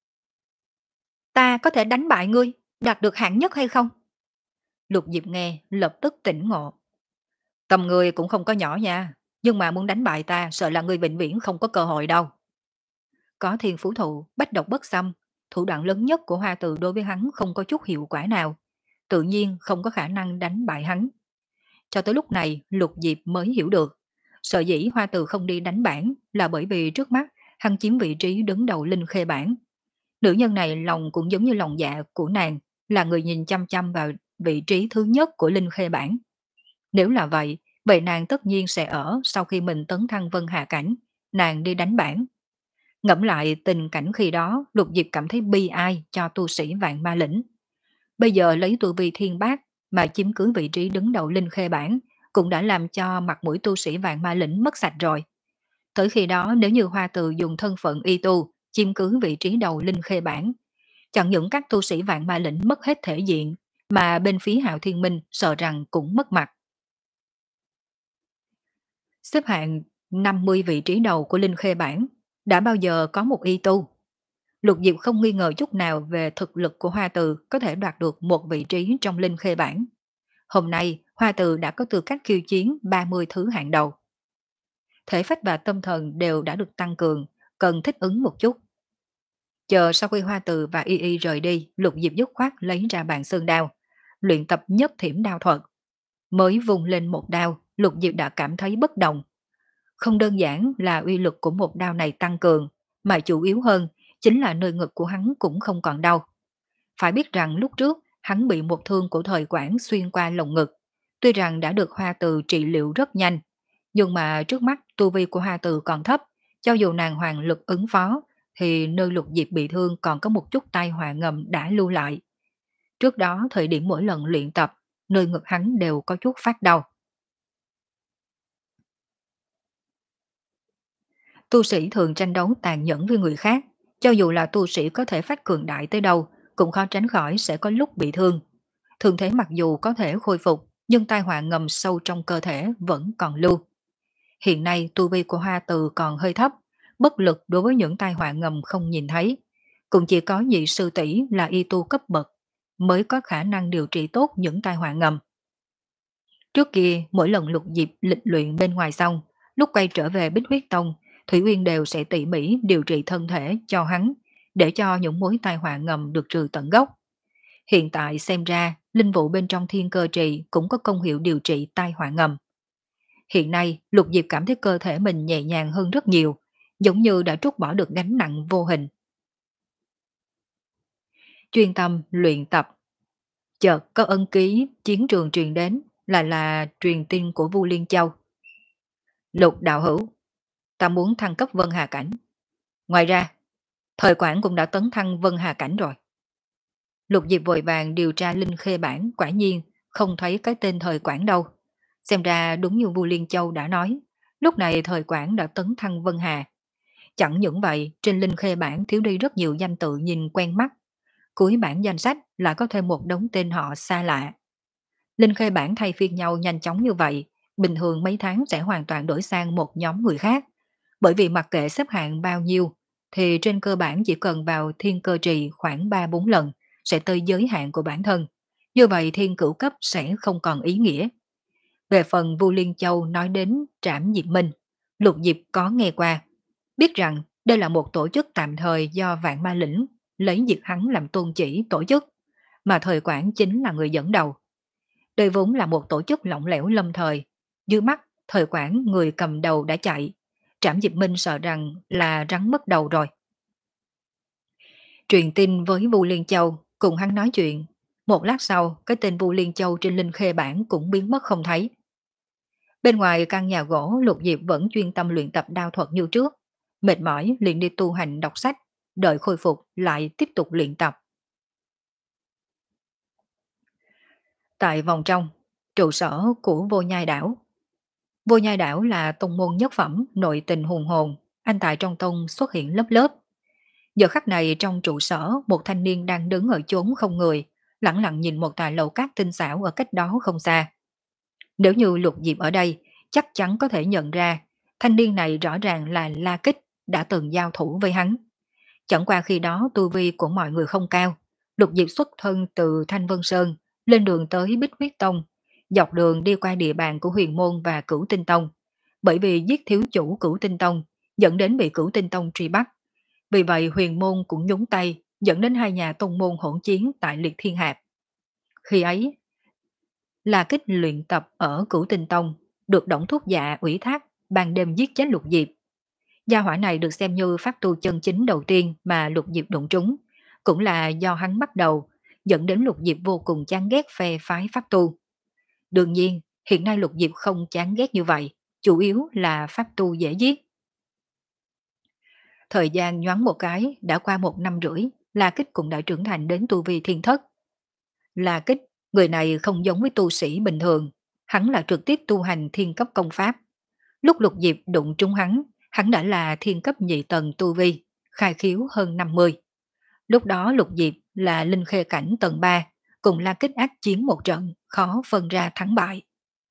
Ta có thể đánh bại ngươi, đạt được hạng nhất hay không? Lục Diệp nghe, lập tức tỉnh ngộ. Tầm người cũng không có nhỏ nha, nhưng mà muốn đánh bại ta sợ là ngươi vĩnh viễn không có cơ hội đâu. Có thiên phú thụ, bách độc bất xâm, thủ đoạn lớn nhất của Hoa Từ đối với hắn không có chút hiệu quả nào, tự nhiên không có khả năng đánh bại hắn. Cho tới lúc này, Lục Diệp mới hiểu được, sợ dĩ Hoa Từ không đi đánh bản là bởi vì trước mắt hắn chiếm vị trí đứng đầu Linh Khê bản. Nữ nhân này lòng cũng giống như lòng dạ của nàng, là người nhìn chăm chăm vào vị trí thứ nhất của Linh Khê bản. Nếu là vậy, vậy nàng tất nhiên sẽ ở sau khi mình tấn thăng Vân Hà cảnh, nàng đi đánh bản. Ngẫm lại tình cảnh khi đó, Lục Diệp cảm thấy bi ai cho tu sĩ Vạn Ma Lĩnh. Bây giờ lấy tu vi thiên bát mà chiếm cứ vị trí đứng đầu Linh Khê bản, cũng đã làm cho mặt mũi tu sĩ Vạn Ma Lĩnh mất sạch rồi. Tới khi đó nếu như Hoa Từ dùng thân phận y tu, chiếm cứ vị trí đầu Linh Khê bản, chẳng những các tu sĩ Vạn Ma Lĩnh mất hết thể diện, mà bên phía Hạo Thiên Minh sợ rằng cũng mất mặt. Xếp hạng năm mươi vị trí đầu của Linh Khê bản, đã bao giờ có một y tu. Lục Diệp không nghi ngờ chút nào về thực lực của Hoa Từ có thể đoạt được một vị trí trong Linh Khê bản. Hôm nay, Hoa Từ đã có tư cách khiêu chiến ba mươi thứ hạng đầu. Thể phách và tâm thần đều đã được tăng cường, cần thích ứng một chút. Chờ sau khi Hoa Từ và Y Y rời đi, Lục Diệp dứt khoát lấy ra bàn sơn đao, luyện tập nhất thiểm đao thuật. Mới vùng lên một đao, Lục Diệp đã cảm thấy bất đồng. Không đơn giản là uy lực của một đao này tăng cường, mà chủ yếu hơn chính là nơi ngực của hắn cũng không còn đau. Phải biết rằng lúc trước hắn bị một thương của thời quản xuyên qua lồng ngực. Tuy rằng đã được Hoa Từ trị liệu rất nhanh, nhưng mà trước mắt tu vi của Hoa Từ còn thấp, cho dù nàng hoàng lực ứng phó, thì nơi Lục Diệp bị thương còn có một chút tai họa ngầm đã lưu lại. Trước đó thời điểm mỗi lần luyện tập, nơi ngực hắn đều có chút phát đau. Tu sĩ thường tranh đấu tàn nhẫn với người khác, cho dù là tu sĩ có thể phát cường đại tới đâu, cũng khó tránh khỏi sẽ có lúc bị thương. Thương thế mặc dù có thể khôi phục, nhưng tai họa ngầm sâu trong cơ thể vẫn còn lưu. Hiện nay tu vi của Hoa Từ còn hơi thấp, bất lực đối với những tai họa ngầm không nhìn thấy. Cũng chỉ có nhị sư tỷ là y tu cấp bậc mới có khả năng điều trị tốt những tai họa ngầm. Trước kia, mỗi lần Lục Diệp lịch luyện bên ngoài xong, lúc quay trở về Bích Huyết Tông, Thủy Uyên đều sẽ tỉ mỉ điều trị thân thể cho hắn, để cho những mối tai họa ngầm được trừ tận gốc. Hiện tại xem ra, linh vụ bên trong thiên cơ trì cũng có công hiệu điều trị tai họa ngầm. Hiện nay, Lục Diệp cảm thấy cơ thể mình nhẹ nhàng hơn rất nhiều, giống như đã trút bỏ được gánh nặng vô hình. Chuyên tâm luyện tập. Chợt có ân ký chiến trường truyền đến, là là truyền tin của Vu Liên Châu. Lục đạo hữu, ta muốn thăng cấp Vân Hà cảnh. Ngoài ra, thời quản cũng đã tấn thăng Vân Hà cảnh rồi. Lục Diệp vội vàng điều tra Linh Khê bản, quả nhiên không thấy cái tên thời quản đâu. Xem ra đúng như Vu Liên Châu đã nói, lúc này thời quản đã tấn thăng Vân Hà. Chẳng những vậy, trên Linh Khê bản thiếu đi rất nhiều danh tự nhìn quen mắt. Cuối bản danh sách lại có thêm một đống tên họ xa lạ. Linh Khê bản thay phiên nhau nhanh chóng như vậy, bình thường mấy tháng sẽ hoàn toàn đổi sang một nhóm người khác. Bởi vì mặc kệ xếp hạng bao nhiêu, thì trên cơ bản chỉ cần vào thiên cơ trì khoảng ba bốn lần, sẽ tới giới hạn của bản thân. Như vậy thiên cửu cấp sẽ không còn ý nghĩa. Về phần Vu Liên Châu nói đến Trảm Diệp Minh, Lục Diệp có nghe qua, biết rằng đây là một tổ chức tạm thời do Vạn Ma Lĩnh lấy diệt hắn làm tôn chỉ tổ chức, mà thời quản chính là người dẫn đầu. Đây vốn là một tổ chức lỏng lẻo lâm thời, dưới mắt thời quản người cầm đầu đã chạy, Trảm Diệp Minh sợ rằng là rắn mất đầu rồi. Truyền tin với Vu Liên Châu, cùng hắn nói chuyện. Một lát sau, cái tên Vu Liên Châu trên Linh Khê bản cũng biến mất không thấy. Bên ngoài căn nhà gỗ, Lục Diệp vẫn chuyên tâm luyện tập đao thuật như trước. Mệt mỏi liền đi tu hành đọc sách, đợi khôi phục lại tiếp tục luyện tập. Tại vòng trong, trụ sở của Vô Nhai Đảo. Vô Nhai Đảo là tông môn nhất phẩm, nội tình hùng hồn, anh tài trong tông xuất hiện lớp lớp. Giờ khắc này trong trụ sở, một thanh niên đang đứng ở chốn không người, lẳng lặng nhìn một tòa lầu cát tinh xảo ở cách đó không xa. Nếu như Lục Diệp ở đây, chắc chắn có thể nhận ra, thanh niên này rõ ràng là La Kích đã từng giao thủ với hắn. Chẳng qua khi đó tu vi của mọi người không cao, Lục Diệp xuất thân từ Thanh Vân Sơn, lên đường tới Bích Huyết Tông, dọc đường đi qua địa bàn của Huyền Môn và Cửu Tinh Tông. Bởi vì giết thiếu chủ Cửu Tinh Tông, dẫn đến bị Cửu Tinh Tông truy bắt. Vì vậy Huyền Môn cũng nhúng tay, dẫn đến hai nhà tông môn hỗn chiến tại Liệt Thiên Hạp. Khi ấy, La Kích luyện tập ở Cửu Tinh Tông, được Đổng Thuốc Dạ ủy thác ban đêm giết chết Lục Diệp. Gia hỏa này được xem như pháp tu chân chính đầu tiên mà Lục Diệp đụng trúng, cũng là do hắn bắt đầu, dẫn đến Lục Diệp vô cùng chán ghét phe phái pháp tu. Đương nhiên, hiện nay Lục Diệp không chán ghét như vậy, chủ yếu là pháp tu dễ giết. Thời gian nhoáng một cái, đã qua một năm rưỡi, La Kích cũng đã trưởng thành đến tu vi thiên thất. La Kích, người này không giống với tu sĩ bình thường, hắn là trực tiếp tu hành thiên cấp công pháp. Lúc Lục Diệp đụng trúng hắn, hắn đã là thiên cấp nhị tầng tu vi, khai khiếu hơn năm mươi. Lúc đó Lục Diệp là linh khê cảnh tầng ba, cùng La Kích ác chiến một trận, khó phân ra thắng bại.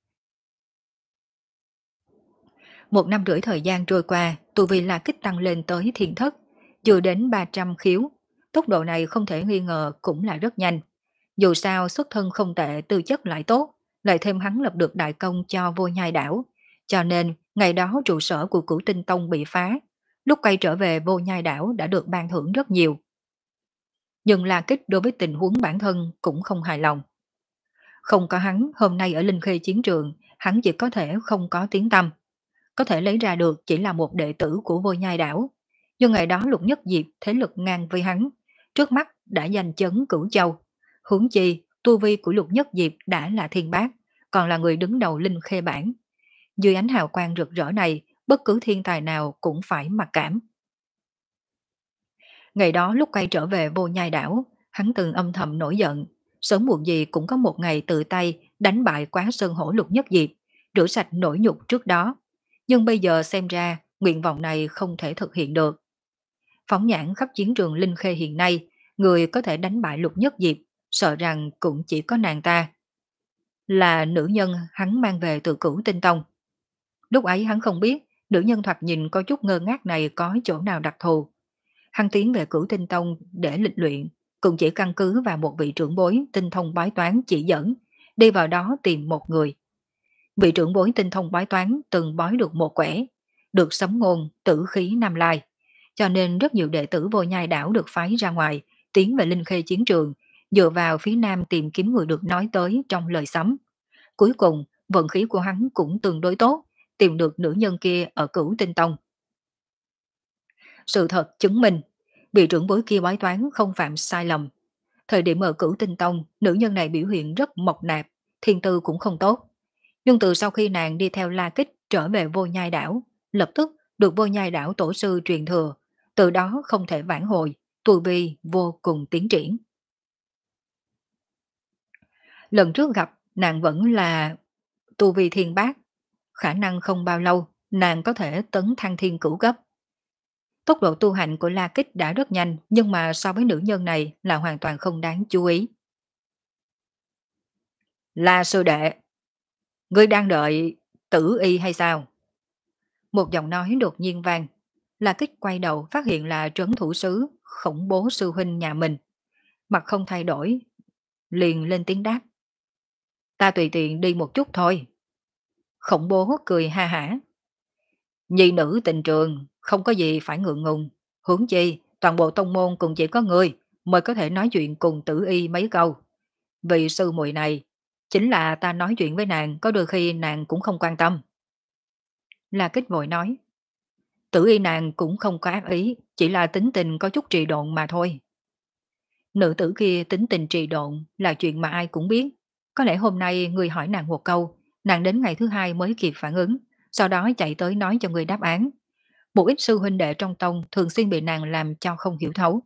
Một năm rưỡi thời gian trôi qua, tu vi La Kích tăng lên tới thiên thất, chưa đến ba trăm khiếu. Tốc độ này không thể nghi ngờ cũng là rất nhanh. Dù sao xuất thân không tệ, tư chất lại tốt, lại thêm hắn lập được đại công cho Vô Nhai Đảo. Cho nên, ngày đó trụ sở của Cửu Tinh Tông bị phá, lúc quay trở về Vô Nhai Đảo đã được ban thưởng rất nhiều. Nhưng La Kích đối với tình huống bản thân cũng không hài lòng. Không có hắn, hôm nay ở Linh Khê chiến trường, hắn chỉ có thể không có tiếng tăm. Có thể lấy ra được chỉ là một đệ tử của Vô Nhai Đảo. Nhưng ngày đó Lục Nhất Diệp thế lực ngang với hắn, trước mắt đã giành chấn Cửu Châu. Huống chi, tu vi của Lục Nhất Diệp đã là thiên bát, còn là người đứng đầu Linh Khê bảng. Dưới ánh hào quang rực rỡ này, bất cứ thiên tài nào cũng phải mặc cảm. Ngày đó lúc quay trở về Vô Nhai Đảo, hắn từng âm thầm nổi giận, sớm muộn gì cũng có một ngày tự tay đánh bại Quá Sơn Hổ Lục Nhất Diệp, rửa sạch nỗi nhục trước đó. Nhưng bây giờ xem ra, nguyện vọng này không thể thực hiện được. Phóng nhãn khắp chiến trường Linh Khê hiện nay, người có thể đánh bại Lục Nhất Diệp, sợ rằng cũng chỉ có nàng ta. Là nữ nhân hắn mang về từ Cửu Tinh Tông. Lúc ấy hắn không biết, nữ nhân thoạt nhìn có chút ngơ ngác này có chỗ nào đặc thù. Hắn tiến về Cửu Tinh Tông để lịch luyện, cũng chỉ căn cứ vào một vị trưởng bối tinh thông bói toán chỉ dẫn, đi vào đó tìm một người. Vị trưởng bối tinh thông bói toán từng bói được một quẻ, được sấm ngôn, tử khí Nam Lai. Cho nên rất nhiều đệ tử Vô Nhai Đảo được phái ra ngoài, tiến về Linh Khê chiến trường, dựa vào phía Nam tìm kiếm người được nói tới trong lời sấm. Cuối cùng, vận khí của hắn cũng tương đối tốt, tìm được nữ nhân kia ở Cửu Tinh Tông. Sự thật chứng minh, vị trưởng bối kia bói toán không phạm sai lầm. Thời điểm ở Cửu Tinh Tông, nữ nhân này biểu hiện rất mộc nạp, thiên tư cũng không tốt. Nhưng từ sau khi nàng đi theo La Kích trở về Vô Nhai Đảo, lập tức được Vô Nhai Đảo tổ sư truyền thừa, từ đó không thể vãn hồi, tu vi vô cùng tiến triển. Lần trước gặp, nàng vẫn là tu vi thiên bát, khả năng không bao lâu, nàng có thể tấn thăng thiên cửu cấp. Tốc độ tu hành của La Kích đã rất nhanh, nhưng mà so với nữ nhân này là hoàn toàn không đáng chú ý. La sư đệ, ngươi đang đợi tử y hay sao? Một giọng nói đột nhiên vang. La Kích quay đầu phát hiện là trấn thủ sứ, khủng bố sư huynh nhà mình. Mặt không thay đổi, liền lên tiếng đáp. Ta tùy tiện đi một chút thôi. Khủng bố cười ha hả. Nhi nữ tình trường, không có gì phải ngượng ngùng. Huống chi, toàn bộ tông môn cũng chỉ có ngươi mới có thể nói chuyện cùng tử y mấy câu. Vì sư muội này, chính là ta nói chuyện với nàng, có đôi khi nàng cũng không quan tâm. La Kích vội nói. Tử y nàng cũng không có ác ý, chỉ là tính tình có chút trì độn mà thôi. Nữ tử kia tính tình trì độn là chuyện mà ai cũng biết. Có lẽ hôm nay người hỏi nàng một câu, Nàng đến ngày thứ hai mới kịp phản ứng, sau đó chạy tới nói cho người đáp án. Một ít sư huynh đệ trong tông thường xuyên bị nàng làm cho không hiểu thấu.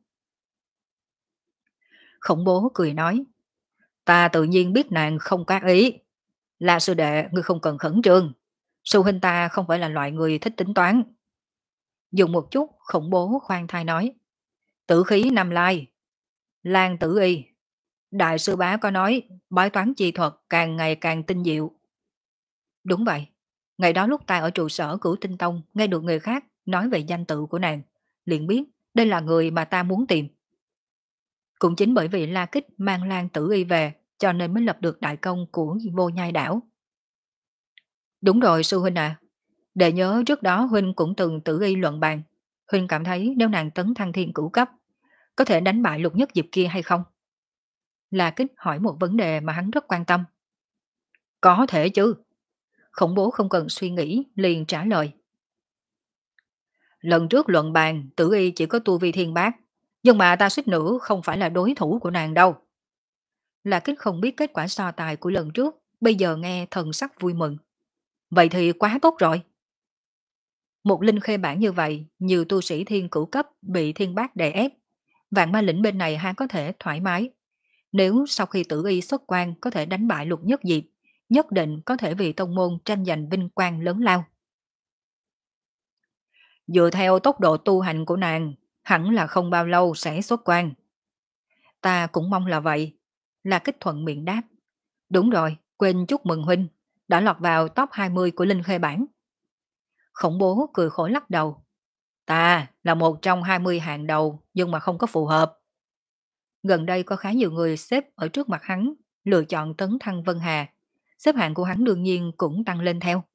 Khổng Bố cười nói, ta tự nhiên biết nàng không có ác ý. Là sư đệ, ngươi không cần khẩn trương. Sư huynh ta không phải là loại người thích tính toán. Dùng một chút, Khổng Bố khoan thai nói, tử khí năm lai, Lan tử y. Đại sư bá có nói, bói toán chi thuật càng ngày càng tinh diệu. Đúng vậy. Ngày đó lúc ta ở trụ sở Cửu Tinh Tông nghe được người khác nói về danh tự của nàng, liền biết đây là người mà ta muốn tìm. Cũng chính bởi vì La Kích mang Lan Tử Y về, cho nên mới lập được đại công của Vô Nhai đảo. Đúng rồi sư huynh à, để nhớ trước đó huynh cũng từng Tử Y luận bàn. Huynh cảm thấy nếu nàng tấn thăng thiên cửu cấp, có thể đánh bại Lục Nhất Diệp kia hay không? La Kích hỏi một vấn đề mà hắn rất quan tâm. Có thể chứ. Khổng Bố không cần suy nghĩ, liền trả lời. Lần trước luận bàn, Tử Y chỉ có tu vi thiên bát, nhưng mà ta suýt nữa không phải là đối thủ của nàng đâu. Là Kích không biết kết quả so tài của lần trước, bây giờ nghe thần sắc vui mừng. Vậy thì quá tốt rồi. Một linh khê bản như vậy, nhiều tu sĩ thiên cửu cấp bị thiên bát đè ép. Vạn ma lĩnh bên này ha có thể thoải mái. Nếu sau khi Tử Y xuất quan có thể đánh bại Lục Nhất Diệp, nhất định có thể vì tông môn tranh giành vinh quang lớn lao. Dựa theo tốc độ tu hành của nàng, hẳn là không bao lâu sẽ xuất quan. Ta cũng mong là vậy. Là Kích thuận miệng đáp. Đúng rồi, quên chúc mừng huynh, đã lọt vào top hai mươi của Linh Khê Bản. Khổng Bố cười khổ lắc đầu. Ta là một trong hai mươi hàng đầu, nhưng mà không có phù hợp. Gần đây có khá nhiều người xếp ở trước mặt hắn, lựa chọn tấn thăng Vân Hà. Xếp hạng của hắn đương nhiên cũng tăng lên theo.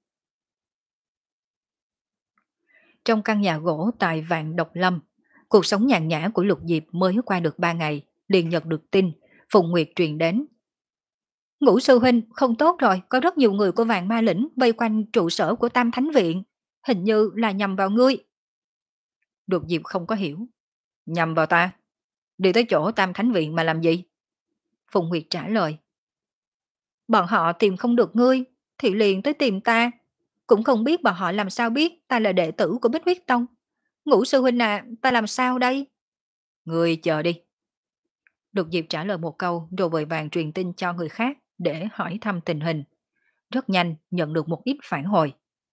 Trong căn nhà gỗ tại Vạn Độc Lâm, cuộc sống nhàn nhã của Lục Diệp mới qua được ba ngày, liền nhận được tin, Phùng Nguyệt truyền đến. Ngũ sư huynh, không tốt rồi, có rất nhiều người của Vạn Ma Lĩnh vây quanh trụ sở của Tam Thánh Viện, hình như là nhằm vào ngươi. Đột Diệp không có hiểu. Nhằm vào ta? Đi tới chỗ Tam Thánh Viện mà làm gì? Phùng Nguyệt trả lời. Bọn họ tìm không được ngươi, thì liền tới tìm ta. Cũng không biết bọn họ làm sao biết ta là đệ tử của Bích Huyết Tông. Ngũ sư huynh à, ta làm sao đây? Ngươi chờ đi. Đột Diệp trả lời một câu rồi vội vàng truyền tin cho người khác để hỏi thăm tình hình. Rất nhanh nhận được một ít phản hồi.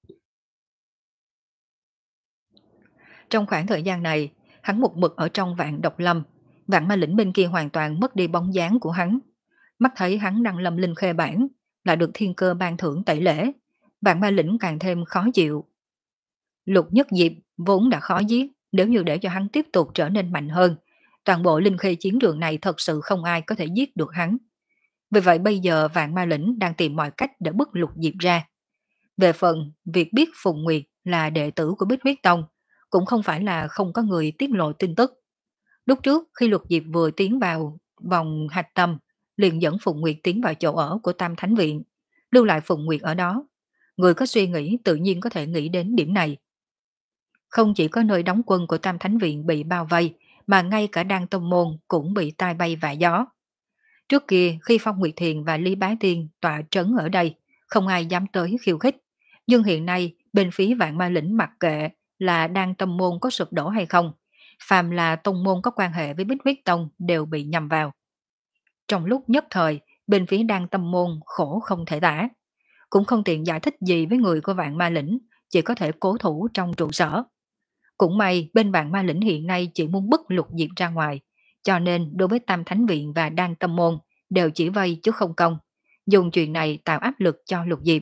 Trong khoảng thời gian này, hắn một mực ở trong Vạn Độc Lâm, Vạn Ma Lĩnh bên kia hoàn toàn mất đi bóng dáng của hắn. Mắt thấy hắn đăng lâm linh khê bản, lại được thiên cơ ban thưởng tẩy lễ, Vạn Ma Lĩnh càng thêm khó chịu. Lục Nhất Diệp vốn đã khó giết, nếu như để cho hắn tiếp tục trở nên mạnh hơn, toàn bộ linh khê chiến trường này thật sự không ai có thể giết được hắn. Vì vậy bây giờ Vạn Ma Lĩnh đang tìm mọi cách để bức Lục Diệp ra. Về phần việc biết Phùng Nguyệt là đệ tử của Bích Huyết Tông, cũng không phải là không có người tiết lộ tin tức. Lúc trước khi Lục Diệp vừa tiến vào vòng hạch tâm, liền dẫn Phùng Nguyệt tiến vào chỗ ở của Tam Thánh Viện, lưu lại Phùng Nguyệt ở đó. Người có suy nghĩ tự nhiên có thể nghĩ đến điểm này. Không chỉ có nơi đóng quân của Tam Thánh Viện bị bao vây, mà ngay cả Đan Tông Môn cũng bị tai bay vạ gió. Trước kia khi Phong Nguyệt Thiền và Lý Bá Tiên tọa trấn ở đây, không ai dám tới khiêu khích. Nhưng hiện nay bên phía Vạn Ma Lĩnh mặc kệ là Đan Tâm Môn có sụp đổ hay không, phàm là tông môn có quan hệ với Bích Huyết Tông đều bị nhầm vào. Trong lúc nhất thời, bên phía Đan Tâm Môn khổ không thể tả, cũng không tiện giải thích gì với người của Vạn Ma Lĩnh, chỉ có thể cố thủ trong trụ sở. Cũng may bên Vạn Ma Lĩnh hiện nay chỉ muốn bức Lục Diệp ra ngoài, cho nên đối với Tam Thánh Viện và Đan Tâm Môn đều chỉ vây chứ không công, dùng chuyện này tạo áp lực cho Lục Diệp.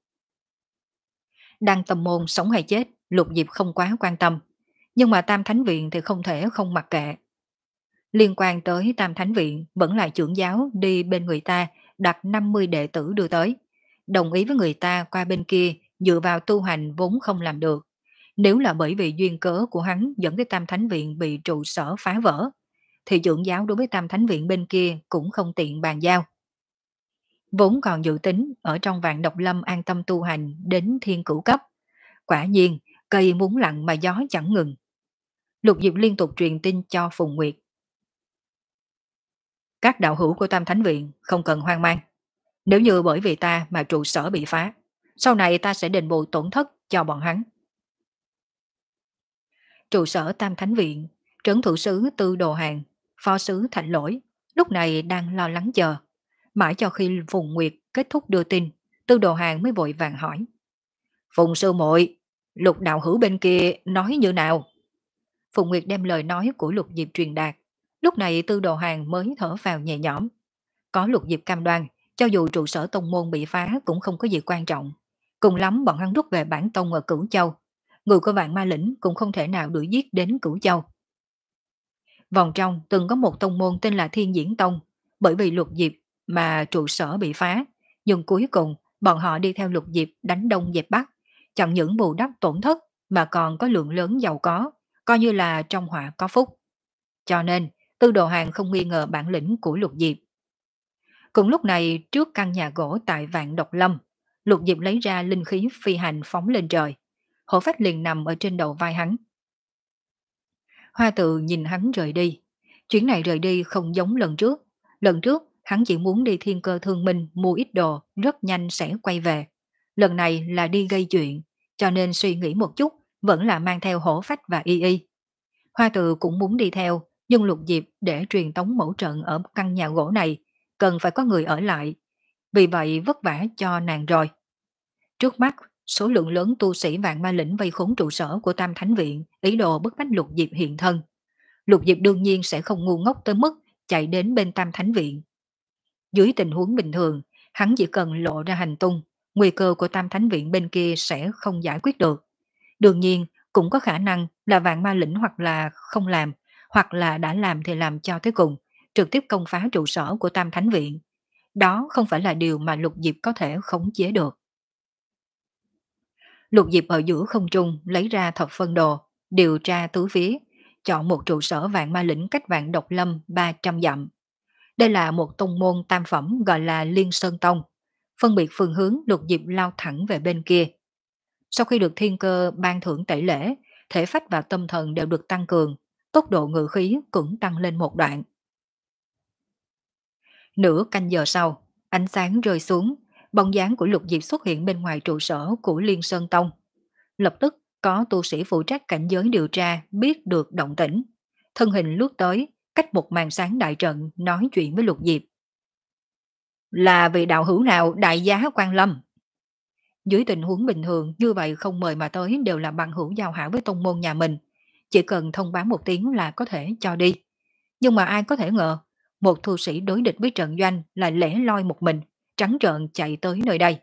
Đan Tâm Môn sống hay chết, Lục Diệp không quá quan tâm, nhưng mà Tam Thánh Viện thì không thể không mặc kệ. Liên quan tới Tam Thánh Viện, vẫn là trưởng giáo đi bên người ta đặt năm mươi đệ tử đưa tới, đồng ý với người ta qua bên kia dựa vào tu hành vốn không làm được. Nếu là bởi vì duyên cớ của hắn dẫn tới Tam Thánh Viện bị trụ sở phá vỡ, thì trưởng giáo đối với Tam Thánh Viện bên kia cũng không tiện bàn giao. Vốn còn dự tính ở trong Vạn Độc Lâm an tâm tu hành đến thiên cửu cấp. Quả nhiên, cây muốn lặng mà gió chẳng ngừng. Lục Diệp liên tục truyền tin cho Phùng Nguyệt. Các đạo hữu của Tam Thánh Viện không cần hoang mang. Nếu như bởi vì ta mà trụ sở bị phá, sau này ta sẽ đền bù tổn thất cho bọn hắn. Trụ sở Tam Thánh Viện, trấn thủ sứ Tư Đồ Hàng, phó sứ Thạnh Lỗi, lúc này đang lo lắng chờ. Mãi cho khi Phùng Nguyệt kết thúc đưa tin, Tư Đồ Hàng mới vội vàng hỏi. Phùng sư muội, Lục đạo hữu bên kia nói như nào? Phùng Nguyệt đem lời nói của Lục Diệp truyền đạt. Lúc này Tư Đồ Hàng mới thở vào nhẹ nhõm. Có Lục Diệp cam đoan, cho dù trụ sở tông môn bị phá cũng không có gì quan trọng. Cùng lắm bọn hắn rút về bản tông ở Cửu Châu. Người của vạn ma lĩnh cũng không thể nào đuổi giết đến Cửu Châu. Vòng trong từng có một tông môn tên là Thiên Diễn Tông, bởi vì Lục Diệp mà trụ sở bị phá, nhưng cuối cùng bọn họ đi theo Lục Diệp đánh đông dẹp bắc, chẳng những bù đắp tổn thất mà còn có lượng lớn giàu có, coi như là trong họa có phúc. Cho nên, Tư Đồ Hàng không nghi ngờ bản lĩnh của Lục Diệp. Cùng lúc này, trước căn nhà gỗ tại Vạn Độc Lâm, Lục Diệp lấy ra linh khí phi hành phóng lên trời. Hổ phách liền nằm ở trên đầu vai hắn. Hoa Tự nhìn hắn rời đi. Chuyến này rời đi không giống lần trước. Lần trước, hắn chỉ muốn đi Thiên Cơ Thương Minh mua ít đồ, rất nhanh sẽ quay về. Lần này là đi gây chuyện, cho nên suy nghĩ một chút, vẫn là mang theo hổ phách và y y. Hoa Tự cũng muốn đi theo, nhưng Lục Diệp để truyền tống mẫu trận ở căn nhà gỗ này, cần phải có người ở lại. Vì vậy vất vả cho nàng rồi. Trước mắt, số lượng lớn tu sĩ vạn ma lĩnh vây khốn trụ sở của Tam Thánh Viện, ý đồ bức bách Lục Diệp hiện thân. Lục Diệp đương nhiên sẽ không ngu ngốc tới mức chạy đến bên Tam Thánh Viện. Dưới tình huống bình thường, hắn chỉ cần lộ ra hành tung, nguy cơ của Tam Thánh Viện bên kia sẽ không giải quyết được. Đương nhiên, cũng có khả năng là vạn ma lĩnh hoặc là không làm, hoặc là đã làm thì làm cho tới cùng, trực tiếp công phá trụ sở của Tam Thánh Viện. Đó không phải là điều mà Lục Diệp có thể khống chế được. Lục Diệp ở giữa không trung lấy ra thập phân đồ, điều tra tứ phía, chọn một trụ sở vạn ma lĩnh cách Vạn Độc Lâm ba trăm dặm. Đây là một tông môn tam phẩm gọi là Liên Sơn Tông. Phân biệt phương hướng, Lục Diệp lao thẳng về bên kia. Sau khi được thiên cơ ban thưởng tẩy lễ, thể phách và tâm thần đều được tăng cường, tốc độ ngự khí cũng tăng lên một đoạn. Nửa canh giờ sau, ánh sáng rơi xuống, bóng dáng của Lục Diệp xuất hiện bên ngoài trụ sở của Liên Sơn Tông. Lập tức có tu sĩ phụ trách cảnh giới điều tra biết được động tĩnh. Thân hình lướt tới, cách một màn sáng đại trận nói chuyện với Lục Diệp. Là vị đạo hữu nào đại giá quan lâm? Dưới tình huống bình thường như vậy không mời mà tới đều là bằng hữu giao hảo với tông môn nhà mình. Chỉ cần thông báo một tiếng là có thể cho đi. Nhưng mà ai có thể ngờ, một tu sĩ đối địch với trận doanh lại lẻ loi một mình, trắng trợn chạy tới nơi đây.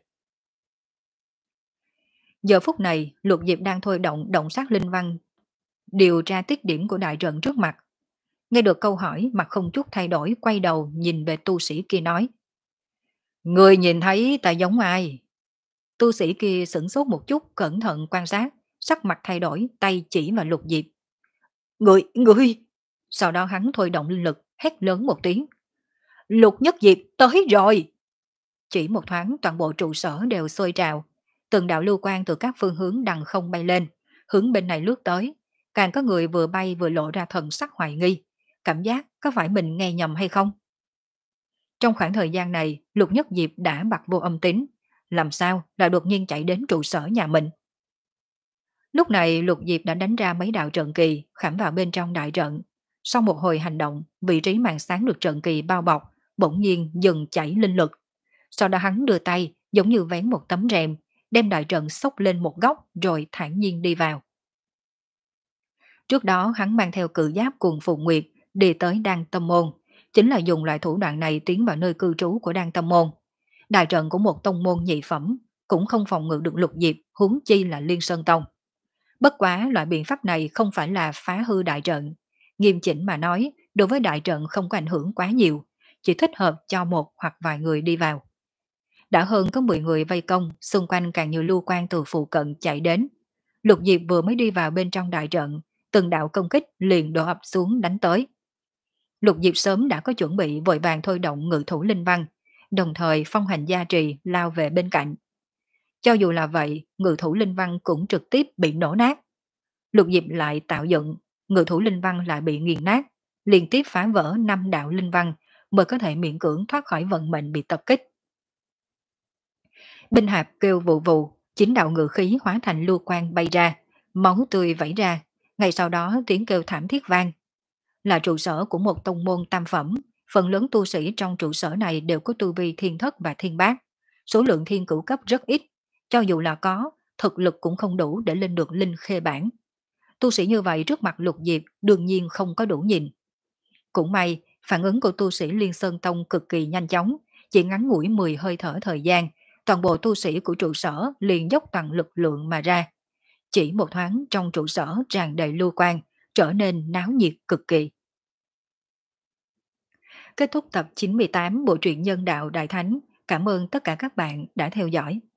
Giờ phút này, Lục Diệp đang thôi động động sát linh văn, điều tra tiết điểm của đại trận trước mặt. Nghe được câu hỏi, mặt không chút thay đổi, quay đầu nhìn về tu sĩ kia nói. Người nhìn thấy ta giống ai? Tu sĩ kia sửng sốt một chút, cẩn thận quan sát, sắc mặt thay đổi, tay chỉ vào Lục Diệp. Người, người! Sau đó hắn thôi động linh lực, hét lớn một tiếng. Lục Nhất Diệp tới rồi! Chỉ một thoáng toàn bộ trụ sở đều sôi trào. Từng đạo lưu quang từ các phương hướng đằng không bay lên, hướng bên này lướt tới. Càng có người vừa bay vừa lộ ra thần sắc hoài nghi. Cảm giác có phải mình nghe nhầm hay không? Trong khoảng thời gian này, Lục Nhất Diệp đã bật vô âm tín. Làm sao lại đột nhiên chạy đến trụ sở nhà mình? Lúc này Lục Diệp đã đánh ra mấy đạo trận kỳ, khảm vào bên trong đại trận. Sau một hồi hành động, vị trí màn sáng được trận kỳ bao bọc, bỗng nhiên dừng chảy linh lực. Sau đó hắn đưa tay, giống như vén một tấm rèm, đem đại trận xốc lên một góc rồi thản nhiên đi vào. Trước đó hắn mang theo cự giáp cùng Phùng Nguyệt đi tới Đan Tâm Môn, chính là dùng loại thủ đoạn này tiến vào nơi cư trú của Đan Tâm Môn. Đại trận của một tông môn nhị phẩm cũng không phòng ngự được Lục Diệp, huống chi là Liên Sơn Tông. Bất quá loại biện pháp này không phải là phá hư đại trận. Nghiêm chỉnh mà nói, đối với đại trận không có ảnh hưởng quá nhiều, chỉ thích hợp cho một hoặc vài người đi vào. Đã hơn có mười người vây công, xung quanh càng nhiều lưu quan từ phụ cận chạy đến. Lục Diệp vừa mới đi vào bên trong đại trận, từng đạo công kích liền đổ ập xuống đánh tới. Lục Diệp sớm đã có chuẩn bị, vội vàng thôi động ngự thủ linh văn, đồng thời phong hành gia trì lao về bên cạnh. Cho dù là vậy, ngự thủ linh văn cũng trực tiếp bị nổ nát. Lục Diệp lại tạo dựng, ngự thủ linh văn lại bị nghiền nát, liên tiếp phá vỡ năm đạo linh văn mới có thể miễn cưỡng thoát khỏi vận mệnh bị tập kích. Binh hạp kêu vụ vụ, chính đạo ngự khí hóa thành lưu quang bay ra, máu tươi vẩy ra, ngay sau đó tiếng kêu thảm thiết vang. Là trụ sở của một tông môn tam phẩm, phần lớn tu sĩ trong trụ sở này đều có tu vi thiên thất và thiên bát. Số lượng thiên cửu cấp rất ít, cho dù là có, thực lực cũng không đủ để lên được linh khê bản. Tu sĩ như vậy trước mặt Lục Diệp đương nhiên không có đủ nhìn. Cũng may, phản ứng của tu sĩ Liên Sơn Tông cực kỳ nhanh chóng, chỉ ngắn ngủi mười hơi thở thời gian, toàn bộ tu sĩ của trụ sở liền dốc toàn lực lượng mà ra. Chỉ một thoáng trong trụ sở tràn đầy lưu quan, trở nên náo nhiệt cực kỳ. Kết thúc tập chín mươi tám bộ truyện Nhân đạo Đại Thánh. Cảm ơn tất cả các bạn đã theo dõi.